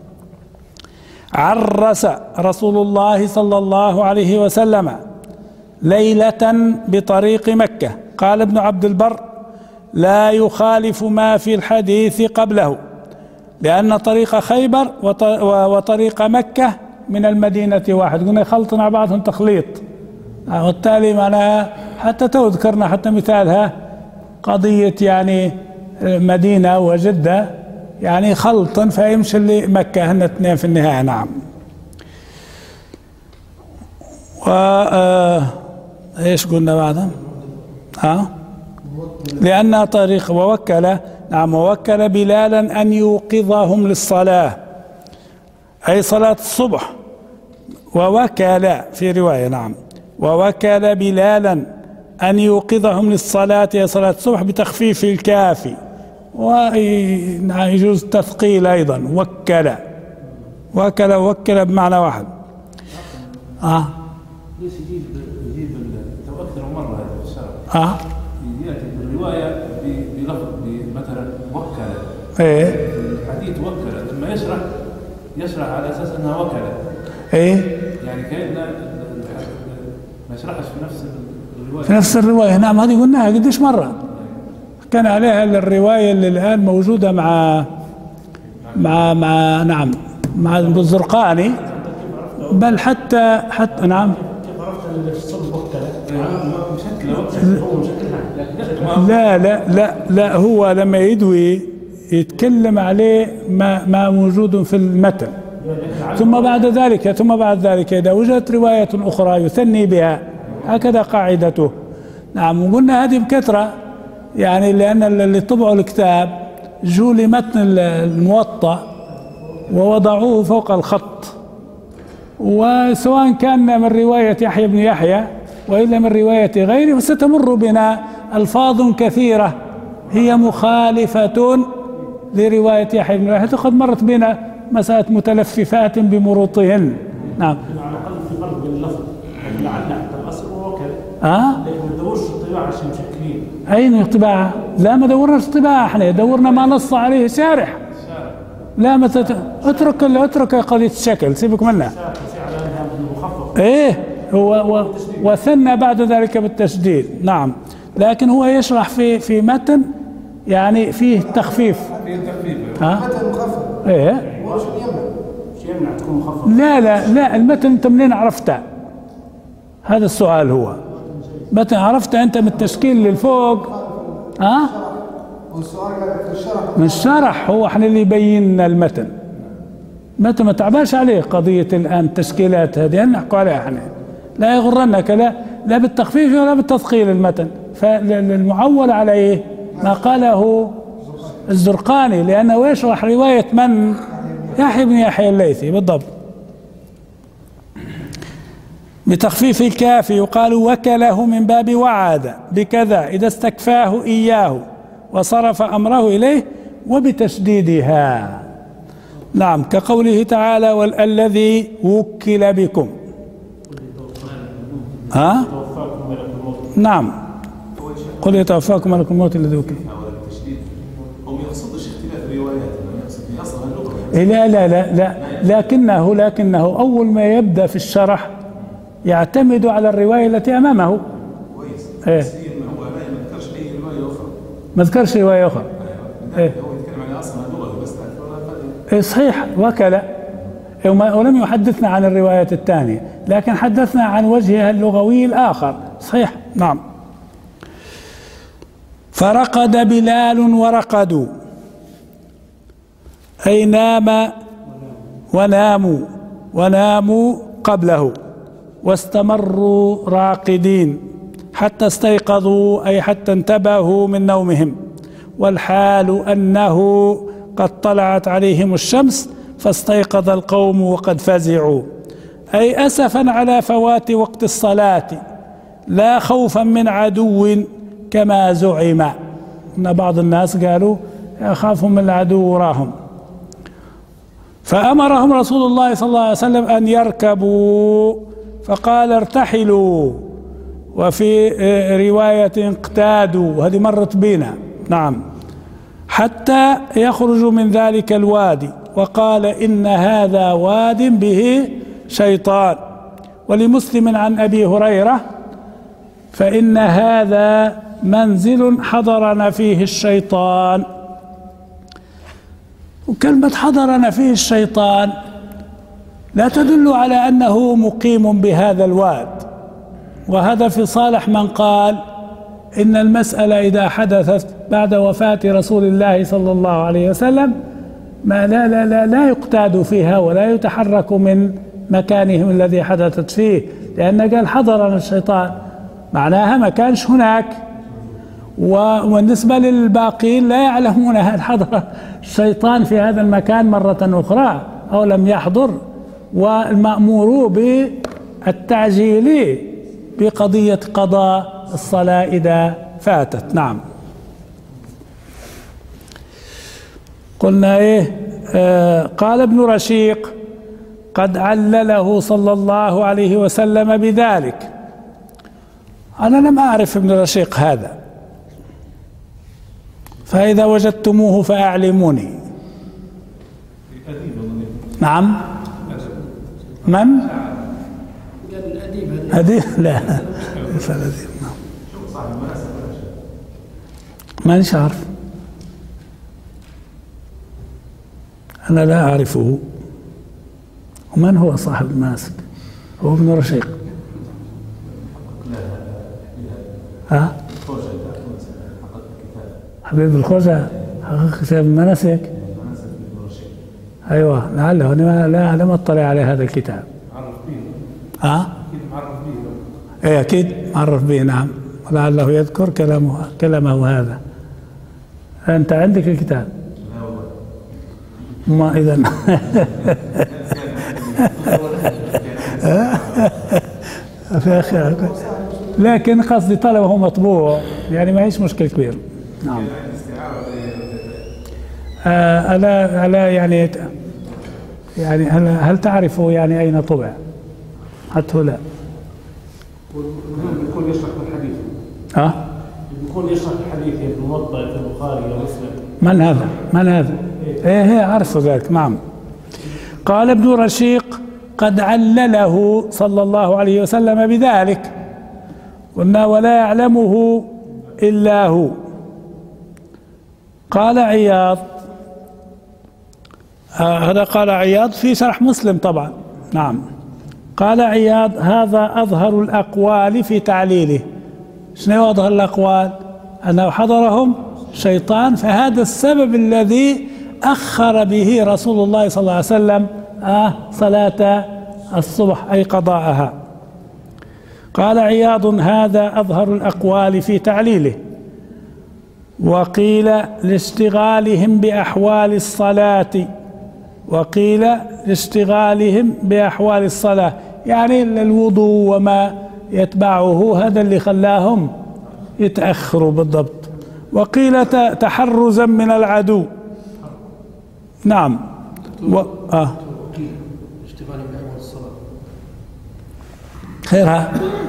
عرس رسول الله صلى الله عليه وسلم ليلة بطريق مكة. قال ابن عبد البر لا يخالف ما في الحديث قبله، لأن طريق خيبر وطريق مكة من المدينة واحد. قلنا يخلطون على بعضهم تخليط، وبالتالي معناها حتى تذكرنا حتى مثالها قضية يعني مدينة وجدة يعني خلط، فيمشي اللي مكة هن اثنين في النهاية. نعم. ايش قلنا بعدها؟ لأن طريق ووكل. نعم. ووكل بلالا أن يوقظهم للصلاة، أي صلاة الصبح. ووكل في رواية. نعم. ووكل بلالا أن يوقظهم للصلاة، أي صلاة الصبح، بتخفيف الكاف، ويجوز التثقيل أيضا. وكل بمعنى واحد. ليش يجيب أكثر مرة هذا في الشرع؟ يأتي بالرواية بلفظ مثلا وكل. إيه. الحديث وكل ثم يشرح على أساس أنها وكل. إيه. يعني كأنه ما يشرحش في نفس الرواية. في نفس الرواية. نعم. هذه قلناها قديش مرة كان عليها الرواية اللي الآن موجودة مع الزرقاني، بل حتى نعم. لا هو لما يدوي يتكلم عليه ما موجود في المتن، ثم بعد ذلك إذا وجدت رواية أخرى يثني بها، هكذا قاعدته. نعم. وقلنا هذه بكثرة يعني، لأن اللي طبعوا الكتاب جو لمتن الموطأ ووضعوه فوق الخط، وسواء كان من رواية يحيى بن يحيى وإلا من رواية غيره، وستمر بنا ألفاظ كثيرة هي مخالفة لرواية يحيى بن يحيى، قد مرت بنا مسألة متلففات بمروطهن. نعم. على الأقل في فرق بين اللفظ لعل حتى الأصل ووكل. لكن ما تدورش الطباعة عشان مشكلين. أين الطباعة؟ لا ما دورناش الطباعة، احنا دورنا ما نص عليه شارح. لا ما اترك قضية الشكل، سيبك منها. ايه هو وثنى بعد ذلك بالتشديد. نعم. لكن هو يشرح في متن يعني فيه تخفيف. متن مخفف. ايه. وش يمنع تكون مخفف؟ لا المتن انت منين عرفته؟ هذا السؤال. هو متن عرفته انت من التشكيل للفوق؟ والسؤال في الشرح. من الشرح. هو احنا اللي يبين المتن ما تعباش عليه قضية الآن التشكيلات هذه نحكوا عليها احنا، لا يغرنك لا بالتخفيف ولا بالتثقيل المتن. فالمعول على ايه؟ ما قاله الزرقاني، لأنه يشرح رواية من؟ يحيى بن يحيى الليثي بالضبط. بتخفيف الكاف. يقال وكله من باب وعد بكذا إذا استكفاه إياه وصرف أمره إليه، وبتشديدها. نعم. كقوله تعالى والذي وكل بكم. نعم. قل يتوفاكم ملك الموت الذي وكل. هو ما يقصدش اختلاف الروايات، ما يقصد يصل اللغة. لا لكنه أول ما يبدأ في الشرح يعتمد على الرواية التي أمامه. كويس. إيه. هو ما ذكرش أي رواية أخرى. ما ذكرش رواية أخرى. إيه. هو يتكلم عن أصلا اللغة بس. إيه صحيح. وكل ولم يحدثنا عن الرواية الثانية، لكن حدثنا عن وجهها اللغوي الآخر. صحيح. نعم. فرقد بلال ورقدوا، أي نام وناموا قبله واستمروا راقدين حتى استيقظوا، أي حتى انتبهوا من نومهم، والحال أنه قد طلعت عليهم الشمس فاستيقظ القوم وقد فزعوا، أي أسفا على فوات وقت الصلاة لا خوفا من عدو كما زعم. إن بعض الناس قالوا يخافوا من العدو وراهم. فأمرهم رسول الله صلى الله عليه وسلم أن يركبوا فقال ارتحلوا، وفي رواية اقتادوا، وهذه مرت بنا نعم، حتى يخرجوا من ذلك الوادي، وقال إن هذا واد به شيطان. ولمسلم عن أبي هريرة فإن هذا منزل حضرنا فيه الشيطان. وكلمة حضرنا فيه الشيطان لا تدل على أنه مقيم بهذا الواد، وهذا في صالح من قال إن المسألة إذا حدثت بعد وفاة رسول الله صلى الله عليه وسلم لا يقتاد فيها ولا يتحرك من مكانهم الذي حدثت فيه، لأن قال حضرنا الشيطان معناها ما كانش هناك. وبالنسبة للباقين لا يعلمون هل حضر الشيطان في هذا المكان مرة أخرى أو لم يحضر، والمأمور بالتعجيل بقضية قضاء الصلاة إذا فاتت. نعم. قلنا قال ابن رشيق قد علله صلى الله عليه وسلم بذلك. أنا لم أعرف ابن رشيق هذا، فإذا وجدتموه فأعلموني. نعم. من؟ أديب؟ لا ما نش عارف، أنا لا أعرفه. ومن هو صاحب الماسك؟ هو ابن رشيق. حبيب الخوجة حقق كتاب المناسك. أيوة لعله أنا لم أطلع على هذا الكتاب. أكيد أكيد معرف به. نعم. ولعله يذكر كلامه هذا. أنت عندك الكتاب؟ ما إذا لكن قصدي طلبه مطبوع يعني ما هيش مشكلة كبير. نعم. ألا يعني هل تعرف يعني أين طبع؟ حتى لا. يكون يشرح الحديث. يكون يشرح الحديث في الموطأ في البخاري ومسلم. من هذا؟ إيه عرفه ذلك. نعم. قال ابن رشيق قد علله صلى الله عليه وسلم بذلك، قلنا ولا يعلمه إلا هو. قال عياض هذا قال عياض في شرح مسلم طبعا. نعم. قال عياض هذا أظهر الأقوال في تعليله. شنو أظهر الأقوال؟ أنه حضرهم شيطان، فهذا السبب الذي أخر به رسول الله صلى الله عليه وسلم صلاة الصبح أي قضاءها. قال عياض هذا أظهر الأقوال في تعليله. وقيل لاشتغالهم بأحوال الصلاة، وقيل لاشتغالهم بأحوال الصلاة يعني الوضوء وما يتبعه، هذا اللي خلاهم يتأخروا بالضبط. وقيل تحرزا من العدو. نعم. اشتغالهم بأحوال الصلاة خيرها.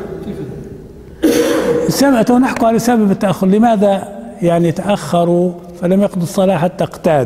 سبب نحكوا على سبب التأخر، لماذا يعني تأخروا فلم يقضوا الصلاة حتى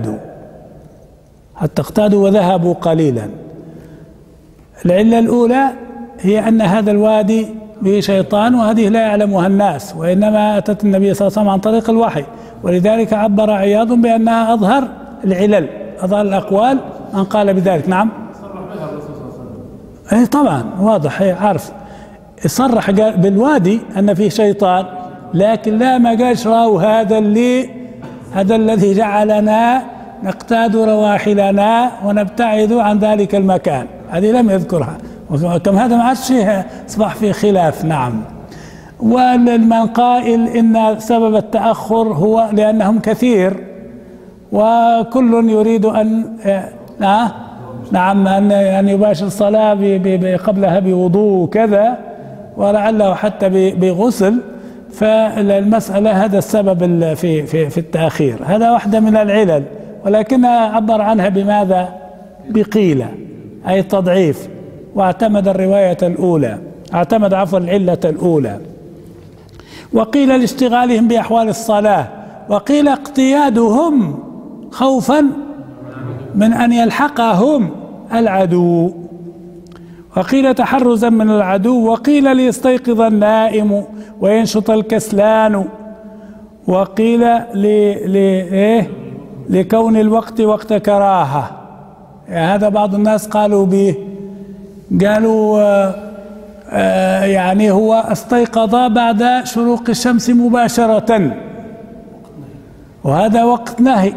اقتادوا وذهبوا قليلا. العلة الأولى هي أن هذا الوادي به شيطان، وهذه لا يعلمها الناس، وإنما أتت النبي صلى الله عليه وسلم عن طريق الوحي، ولذلك عبر عياض بأنها أظهر العلل، أظهر الأقوال من قال بذلك. نعم. صرح بها الرسول صلى الله عليه وسلم. طبعا واضح، عارف صرح بالوادي أن فيه شيطان، لكن لا ما قالش راهو هذا الذي جعلنا نقتاد رواحلنا ونبتعد عن ذلك المكان، هذه لم يذكرها. كم هذا ما عادش فيه، أصبح فيه خلاف. نعم. ومن قائل إن سبب التأخر هو لأنهم كثير وكل يريد أن نعم أن يباشر الصلاة قبلها بوضوء وكذا، ولعله حتى بغسل، فالمسألة هذا السبب في التأخير. هذا واحدة من العلل، ولكن عبر عنها بماذا؟ بقيل، أي التضعيف، واعتمد الرواية الأولى، اعتمد العلة الأولى. وقيل لاشتغالهم بأحوال الصلاة، وقيل اقتيادهم خوفا من أن يلحقهم العدو، وقيل تحرزا من العدو، وقيل ليستيقظ النائم وينشط الكسلان، وقيل لكون الوقت وقت كراهة. يعني هذا بعض الناس قالوا به، قالوا يعني هو استيقظ بعد شروق الشمس مباشرة، وهذا وقت نهي،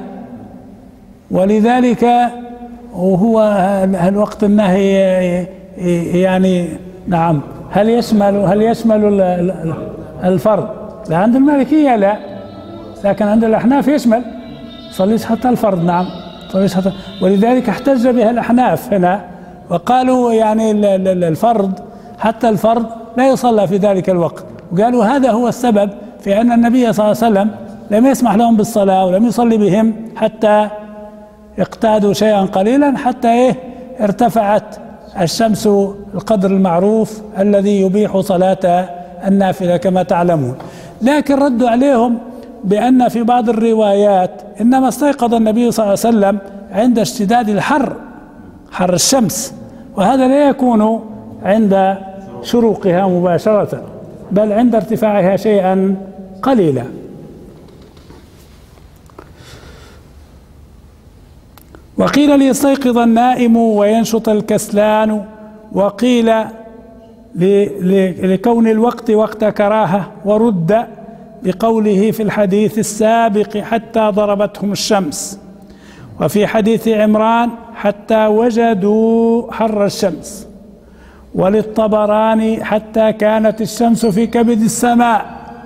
ولذلك وهو هل وقت النهي يعني نعم هل يشمل الفرض؟ لا، عند المالكية لا، لكن عند الأحناف يشمل، صليش حتى الفرض. نعم صليش حتى، ولذلك احتج بها الأحناف هنا وقالوا يعني الفرض، حتى الفرض لا يصلى في ذلك الوقت، وقالوا هذا هو السبب في أن النبي صلى الله عليه وسلم لم يسمح لهم بالصلاة ولم يصلي بهم حتى اقتادوا شيئا قليلا، حتى ارتفعت الشمس القدر المعروف الذي يبيح صلاة النافلة كما تعلمون. لكن ردوا عليهم بأن في بعض الروايات إنما استيقظ النبي صلى الله عليه وسلم عند اشتداد الحر، حر الشمس، وهذا لا يكون عند شروقها مباشرة، بل عند ارتفاعها شيئا قليلا. وقيل ليستيقظ النائم وينشط الكسلان، وقيل لكون الوقت وقت كراهة، ورد بقوله في الحديث السابق حتى ضربتهم الشمس، وفي حديث عمران حتى وجدوا حر الشمس، وللطبراني حتى كانت الشمس في كبد السماء.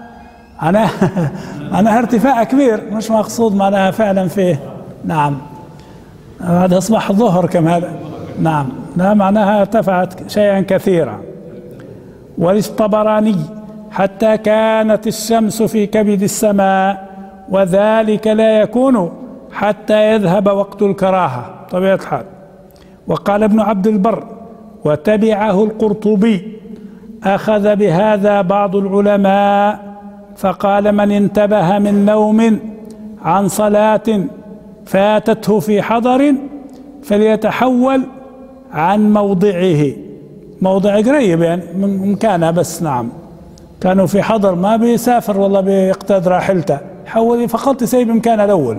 معناها ارتفاع كبير، مش مقصود معناها فعلا فيه. نعم هذا أصبح ظهر كما هذا. نعم لا، معناها ارتفعت شيئا كثيرا. وللطبراني حتى كانت الشمس في كبد السماء، وذلك لا يكون حتى يذهب وقت الكراهة طبيعة الحال. وقال ابن عبد البر وتبعه القرطبي أخذ بهذا بعض العلماء، فقال من انتبه من نوم عن صلاة فاتته في حضر فليتحول عن موضعه، موضع قريب يعني مكانه، بس نعم كانوا في حضر، ما بيسافر والله بيقتاد راحلته، حول فقط يسيب مكانه الأول.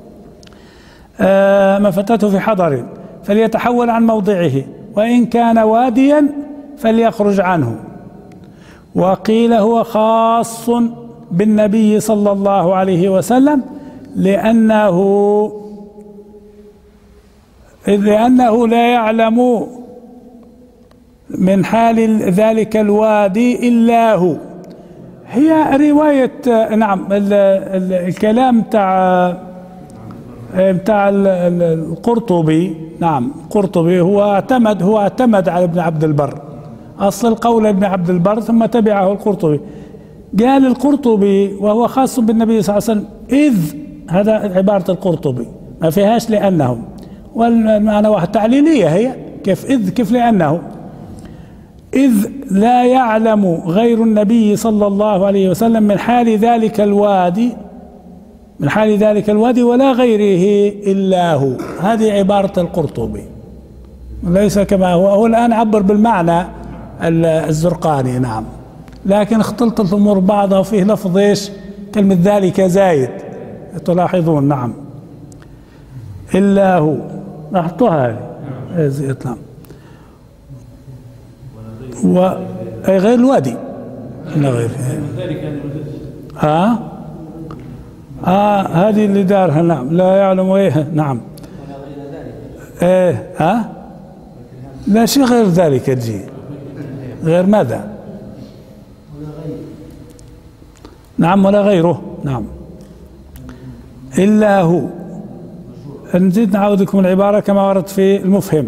ما فاتته في حضر فليتحول عن موضعه، وإن كان واديا فليخرج عنه. وقيل هو خاص بالنبي صلى الله عليه وسلم لأنه لا يعلم من حال ذلك الوادي إلا هو. هي رواية نعم الكلام بتاع القرطبي. نعم القرطبي هو اعتمد على ابن عبد البر، أصل قول ابن عبد البر ثم تبعه القرطبي. قال القرطبي وهو خاص بالنبي صلى الله عليه وسلم إذ، هذا عبارة القرطبي ما فيهاش لأنه، والمعنى واحد تعليلية هي، كيف إذ كيف لأنه، إذ لا يعلم غير النبي صلى الله عليه وسلم من حال ذلك الوادي ولا غيره إلا هو. هذه عبارة القرطبي، ليس كما هو الآن عبر بالمعنى الزرقاني. نعم لكن اختلطت الأمور بعضها، وفيه لفظ ايش كلمة ذلك زايد تلاحظون. نعم إلا هو لاحظتوها هذه إطلاق، وغير الوادي لا غير هذه اللي دارها. نعم لا يعلم ايه. نعم لا شيء غير ذلك تجي غير ماذا؟ نعم ولا غيره. نعم إلا هو. نزيد نعود لكم العبارة كما ورد في المفهم.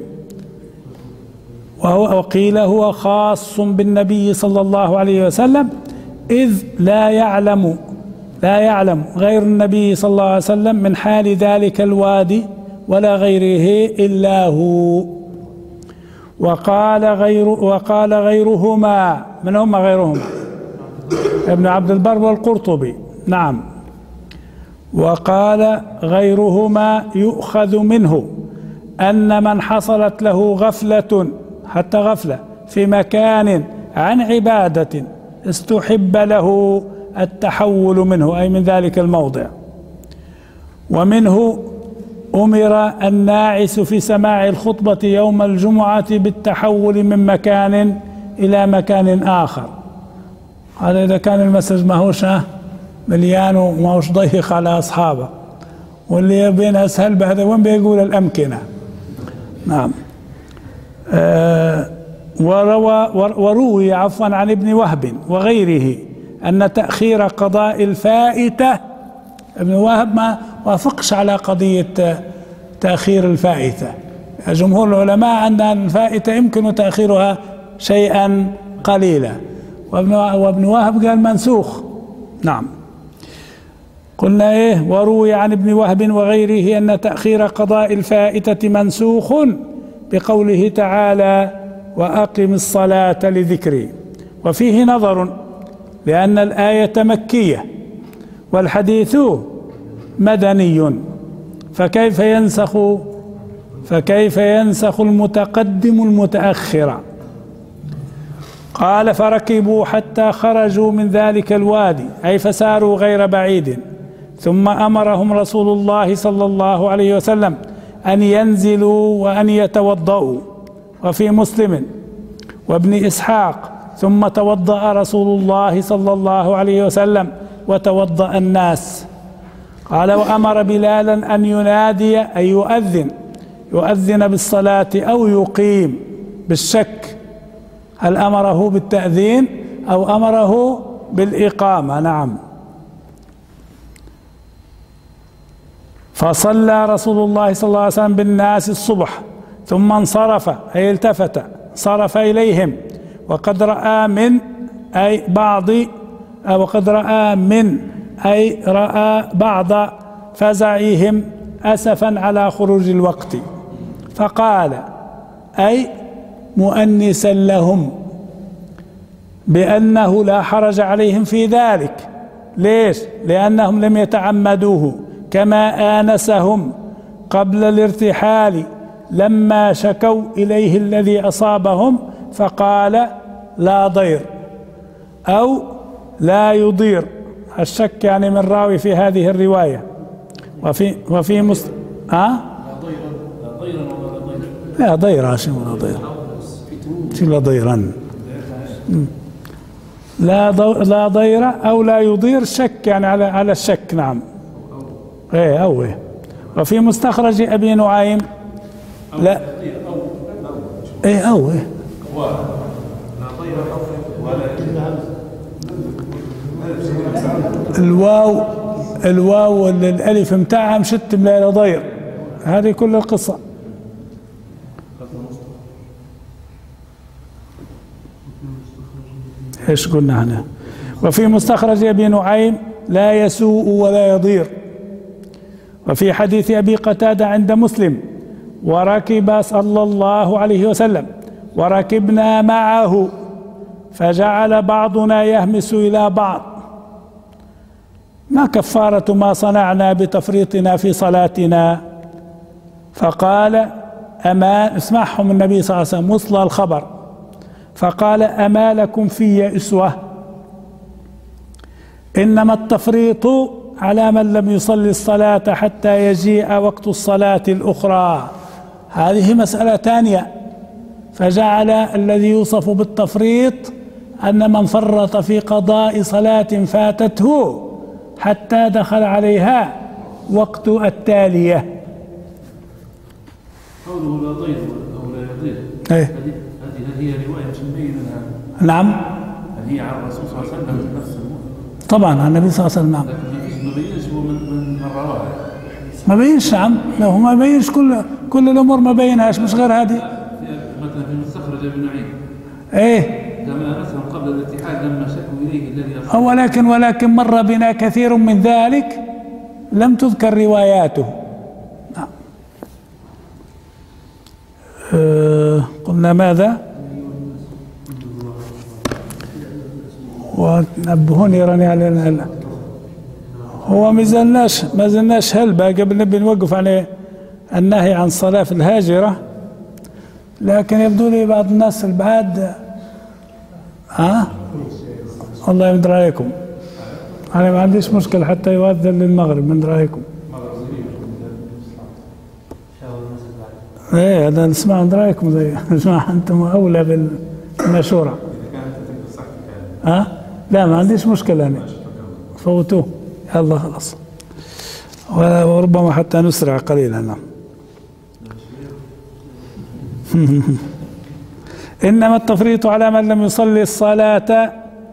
وقيل هو خاص بالنبي صلى الله عليه وسلم إذ لا يعلم غير النبي صلى الله عليه وسلم من حال ذلك الوادي ولا غيره إلا هو. وقال غيرهما. من هم غيرهما؟ ابن عبد البر والقرطبي. نعم. وقال غيرهما يؤخذ منه أن من حصلت له غفلة حتى غفلة في مكان عن عبادة استحب له التحول منه أي من ذلك الموضع. ومنه أمر الناعس في سماع الخطبة يوم الجمعة بالتحول من مكان إلى مكان آخر. هذا إذا كان المسجد ماهوش مليان وماهوش ضيق على أصحابه، واللي يبين أسهل بهذا وين بيقول الأمكنة. نعم. وروي عفوا عن ابن وهب وغيره أن تأخير قضاء الفائتة، ابن وهب ما وافقش على قضية تأخير الفائتة. جمهور العلماء أن الفائتة يمكن تأخيرها شيئا قليلا، وابن وهب قال منسوخ. نعم. قلنا إيه؟ وروي عن ابن وهب وغيره أن تأخير قضاء الفائتة منسوخ بقوله تعالى وأقم الصلاة لذكري. وفيه نظر لأن الآية مكية والحديث مدني، فكيف ينسخ المتقدم المتأخر؟ قال فركبوا حتى خرجوا من ذلك الوادي أي فساروا غير بعيد، ثم أمرهم رسول الله صلى الله عليه وسلم أن ينزلوا وأن يتوضؤوا. وفي مسلم وابن إسحاق ثم توضأ رسول الله صلى الله عليه وسلم وتوضأ الناس. قال وأمر بلالا أن ينادي أي يؤذن بالصلاة أو يقيم، بالشك هل أمره بالتأذين أو أمره بالإقامة. نعم. فصلى رسول الله صلى الله عليه وسلم بالناس الصبح ثم انصرف أي التفت صرف إليهم وقد رأى رأى بعض فزعهم أسفا على خروج الوقت، فقال أي مؤنسا لهم بأنه لا حرج عليهم في ذلك. ليش؟ لأنهم لم يتعمدوه، كما آنسهم قبل الارتحال لما شكوا إليه الذي أصابهم فقال لا ضير أو لا يضير. الشك يعني من راوي في هذه الرواية. وفي مسلم لا ضير شيء ولا ضير شيء لا ضيرا لا ضير أو لا يضير، شك يعني على الشك. نعم. إيه. وفي مستخرج أبي نعيم لا إيه الواو الألف متاعها مشت لا ضير، هذه كل القصة. ايش قلنا هنا؟ وفي مستخرج أبي نعيم لا يسوء ولا يضير. وفي حديث أبي قتادة عند مسلم وركب صلى الله عليه وسلم وركبنا معه فجعل بعضنا يهمس إلى بعض ما كفارة ما صنعنا بتفريطنا في صلاتنا؟ فقال اسمعهم النبي صلى الله عليه وسلم وصل الخبر، فقال أما لكم في أسوة؟ إنما التفريط على من لم يصلي الصلاة حتى يجيء وقت الصلاة الأخرى. هذه مسألة ثانية. فجعل الذي يوصف بالتفريط أن من فرط في قضاء صلاة فاتته حتى دخل عليها وقت التالية. قوله لا ضير أو لا يضير ايه هذه هي رواية مبينة لها. نعم. هل هي عن الرسول صلى الله عليه وسلم نفس الموت؟ طبعا عن النبي صلى الله عليه وسلم. نعم. لكن ما بينش هو من رواها. ما بينش. نعم. لو هو ما بينش كل الامور ما بينهاش، مش غير هذه. مثلا في المستخرج ابن نعيم. ايه. كما اسلم قبل الاتحاد لما شكوا اليه الذي ولكن مر بنا كثير من ذلك لم تذكر رواياته. نعم. قلنا ماذا؟ ونبهوني راني على هو ما زلناش هلبة قبل نبي نوقف على النهي عن الصلاة في الهاجرة، لكن يبدو لي بعض الناس البعاد الله يمد رايكم. أنا ما عنديش مشكلة حتى يؤذن للمغرب، من رأيكم؟ ايه هذا نسمع من رأيكم، زي نسمع أنتم أولى بالمشورة. لا ما عنديش مشكلة أنا، فوتوه يلا خلاص، وربما حتى نسرع قليلا. نعم. إنما التفريط على من لم يصلي الصلاة،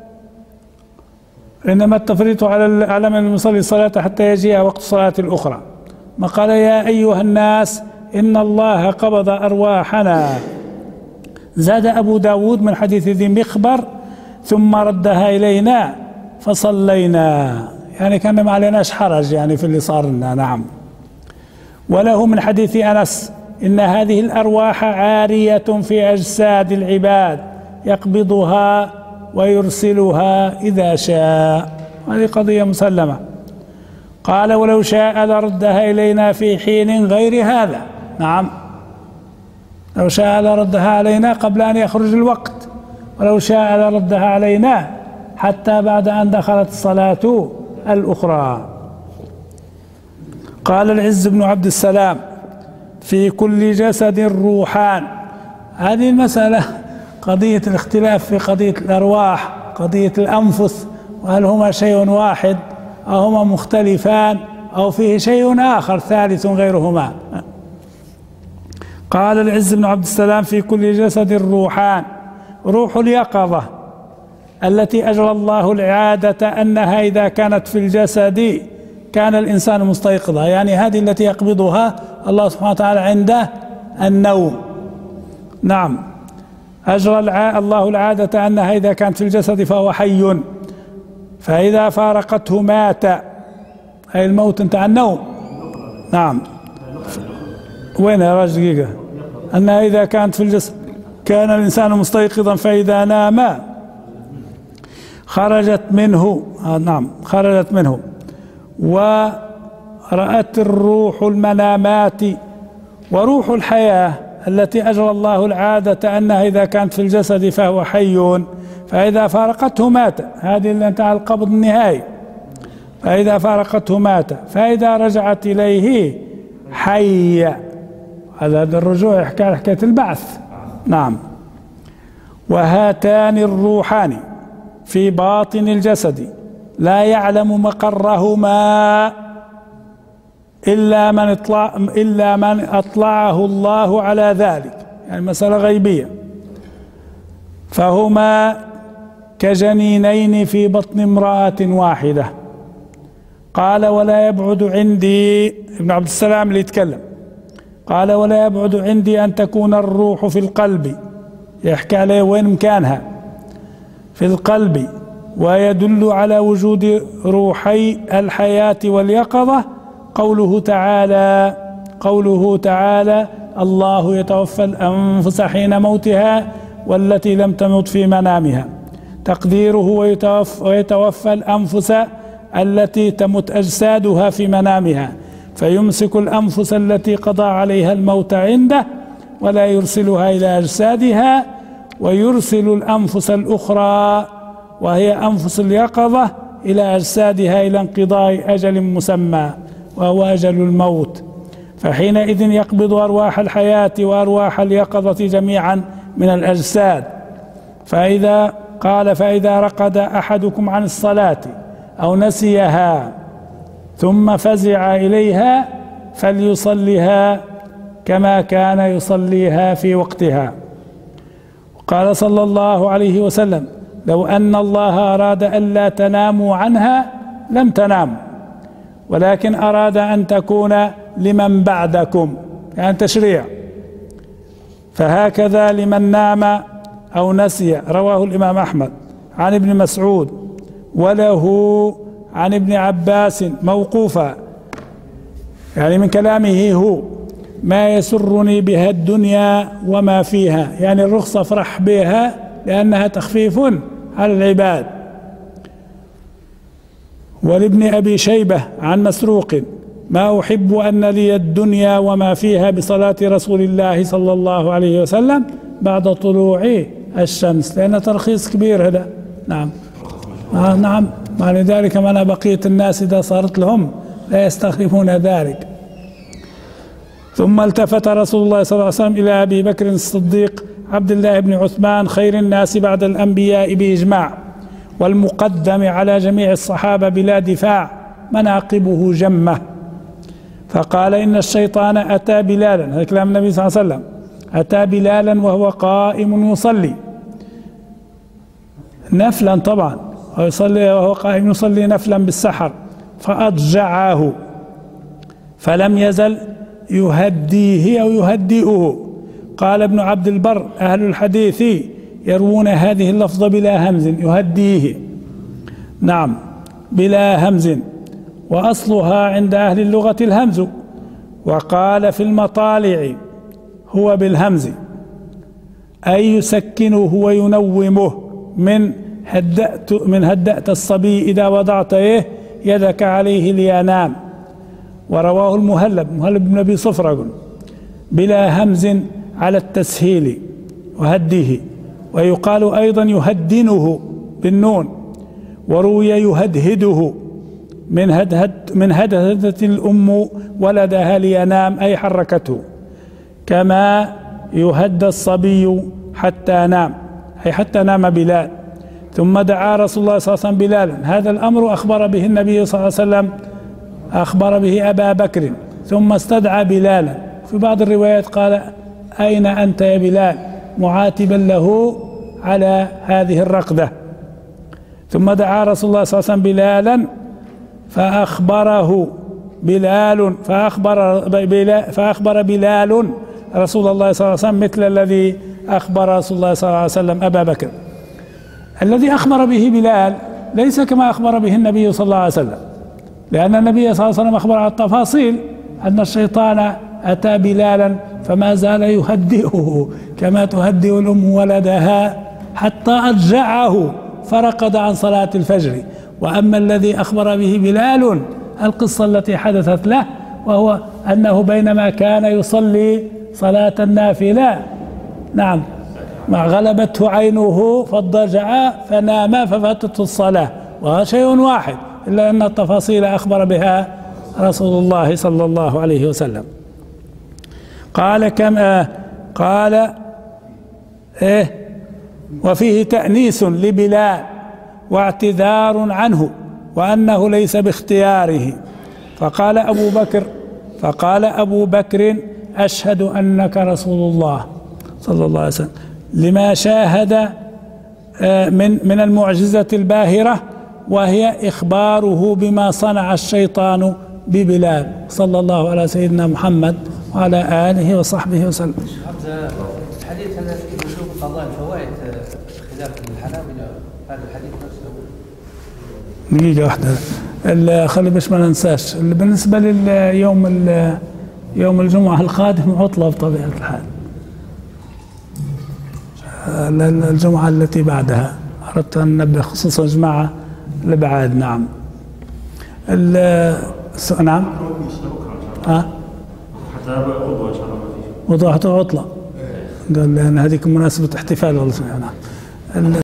إنما التفريط على من لم يصلي الصلاة حتى يجيء وقت الصلاة الأخرى. ما قال يا أيها الناس إن الله قبض أرواحنا. زاد أبو داود من حديث ذي مخبر ثم ردها إلينا فصلينا، يعني كان ما عليناش حرج يعني في اللي صار لنا. نعم. وله من حديث أنس إن هذه الأرواح عارية في أجساد العباد يقبضها ويرسلها إذا شاء، هذه قضية مسلمة. قال ولو شاء لردها إلينا في حين غير هذا. نعم. لو شاء لردها علينا قبل أن يخرج الوقت، ولو شاء لردها علينا حتى بعد أن دخلت الصلاة الأخرى. قال العز بن عبد السلام في كل جسد روحان. هذه المسألة قضية الاختلاف في قضية الأرواح، قضية الأنفس، وهل هما شيء واحد أو هما مختلفان أو فيه شيء آخر ثالث غيرهما. قال العز بن عبد السلام في كل جسد روحان. روح اليقظة التي أجرى الله العادة أنها إذا كانت في الجسد كان الإنسان مستيقظا، يعني هذه التي يقبضها الله سبحانه وتعالى عند النوم. نعم. أجرى الله العادة أنها إذا كانت في الجسد فهو حي، فإذا فارقته مات، أي الموت انتهى النوم. نعم. وين يا راجل دقيقة؟ أنها إذا كانت في الجسد كان الإنسان مستيقظا فإذا نام خرجت منه. نعم خرجت منه. ورأت الروح المنامات. وروح الحياة التي أجرى الله العادة أنها إذا كانت في الجسد فهو حي، فإذا فارقته مات، هذه اللي انتهى القبض النهائي، فإذا فارقته مات، فإذا رجعت إليه حي. هذا الرجوع يحكي حكاية البعث. نعم. وهاتان الروحان في باطن الجسد لا يعلم مقرهما إلا من أطلعه الله على ذلك، يعني مسألة غيبية. فهما كجنينين في بطن امرأة واحدة. قال ولا يبعد عندي، ابن عبد السلام اللي يتكلم، قال ولا يبعد عندي أن تكون الروح في القلب، يحكي عليه وين مكانها، في القلب. ويدل على وجود روحي الحياة واليقظة قوله تعالى الله يتوفى الأنفس حين موتها والتي لم تمت في منامها. تقديره ويتوفى الأنفس التي تمت أجسادها في منامها، فيمسك الأنفس التي قضى عليها الموت عنده ولا يرسلها إلى أجسادها، ويرسل الأنفس الأخرى وهي أنفس اليقظة إلى أجسادها إلى انقضاء أجل مسمى وهو أجل الموت، فحينئذ يقبض أرواح الحياة وأرواح اليقظة جميعا من الأجساد. فإذا رقد أحدكم عن الصلاة أو نسيها ثم فزع إليها فليصلها كما كان يصليها في وقتها. قال صلى الله عليه وسلم: لو أن الله أراد ألا تناموا عنها لم تناموا، ولكن أراد أن تكون لمن بعدكم، يعني تشريع. فهكذا لمن نام أو نسي. رواه الإمام أحمد عن ابن مسعود وله عن ابن عباس موقوفا، يعني من كلامه هو: ما يسرني بها الدنيا وما فيها، يعني الرخصة افرح بها لأنها تخفيف على العباد. ولابن أبي شيبة عن مسروق: ما أحب أن لي الدنيا وما فيها بصلاة رسول الله صلى الله عليه وسلم بعد طلوع الشمس، لأن ترخيص كبير هذا. نعم نعم، معنى ذلك من بقية الناس إذا صارت لهم لا يستخفون ذلك. ثم التفت رسول الله صلى الله عليه وسلم إلى أبي بكر الصديق عبد الله بن عثمان خير الناس بعد الأنبياء بإجماع، والمقدم على جميع الصحابة بلا دفاع، مناقبه جمة. فقال: إن الشيطان أتى بلالا، هذا كلام النبي صلى الله عليه وسلم، أتى بلالا وهو قائم يصلي نفلا، طبعا ويصلي وهو قائم يصلي نفلا بالسحر، فأضجعه فلم يزل يهديه أو يهدئه. قال ابن عبد البر: أهل الحديث يروون هذه اللفظة بلا همز، يهديه، نعم، بلا همز، وأصلها عند أهل اللغة الهمز. وقال في المطالع: هو بالهمز، أي يسكنه وينومه، من هدأت الصبي إذا وضعت يدك عليه لينام. ورواه المهلب بن أبي صفرة بلا همز على التسهيل وهديه. ويقال أيضا يهدنه بالنون، وروي يهدهده من هدهدت الأم ولدها لينام، أي حركته، كما يهدى الصبي حتى نام، أي حتى نام بلال. ثم دعا رسول الله صلى الله عليه وسلم بلالا، هذا الأمر أخبر به النبي صلى الله عليه وسلم، أخبر به أبا بكر، ثم استدعى بلالا. في بعض الروايات قال: أين أنت يا بلال، معاتبا له على هذه الرقدة. ثم دعا رسول الله صلى الله عليه وسلم بلالا فأخبر بلال رسول الله صلى الله عليه وسلم مثل الذي أخبر رسول الله صلى الله عليه وسلم أبا بكر. الذي أخبر به بلال ليس كما أخبر به النبي صلى الله عليه وسلم، لأن النبي صلى الله عليه وسلم أخبر عن التفاصيل، أن الشيطان أتى بلالا فما زال يهدئه كما تهدئ الأم ولدها حتى أضجعه فرقد عن صلاة الفجر. وأما الذي أخبر به بلال القصة التي حدثت له، وهو أنه بينما كان يصلي صلاة النافلة، نعم، ما غلبته عينه فاضطجع فنام ففاتته الصلاة، وهذا شيء واحد، إلا أن التفاصيل أخبر بها رسول الله صلى الله عليه وسلم. قال كما قال وفيه تأنيس لبلال واعتذار عنه، وأنه ليس باختياره. فقال أبو بكر: أشهد أنك رسول الله صلى الله عليه وسلم، لما شاهد من المعجزة الباهرة، وهي إخباره بما صنع الشيطان ببلال، صلى الله على سيدنا محمد وعلى آله وصحبه وسلم. هذا الحديث هذا في وجوب قضاء الفوائد خلاف الحنابلة، هذا الحديث نفسه. دقيقة واحدة، خلي باش ما ننساش، بالنسبة لليوم يوم الجمعة القادم عطلة بطبيعة الحال، الجمعة التي بعدها أردت أن ننبه خصوصا جماعة الأبعاد. نعم. نعم. وضوحته عطلة، قال لأن هذيك مناسبة احتفال والله. نعم.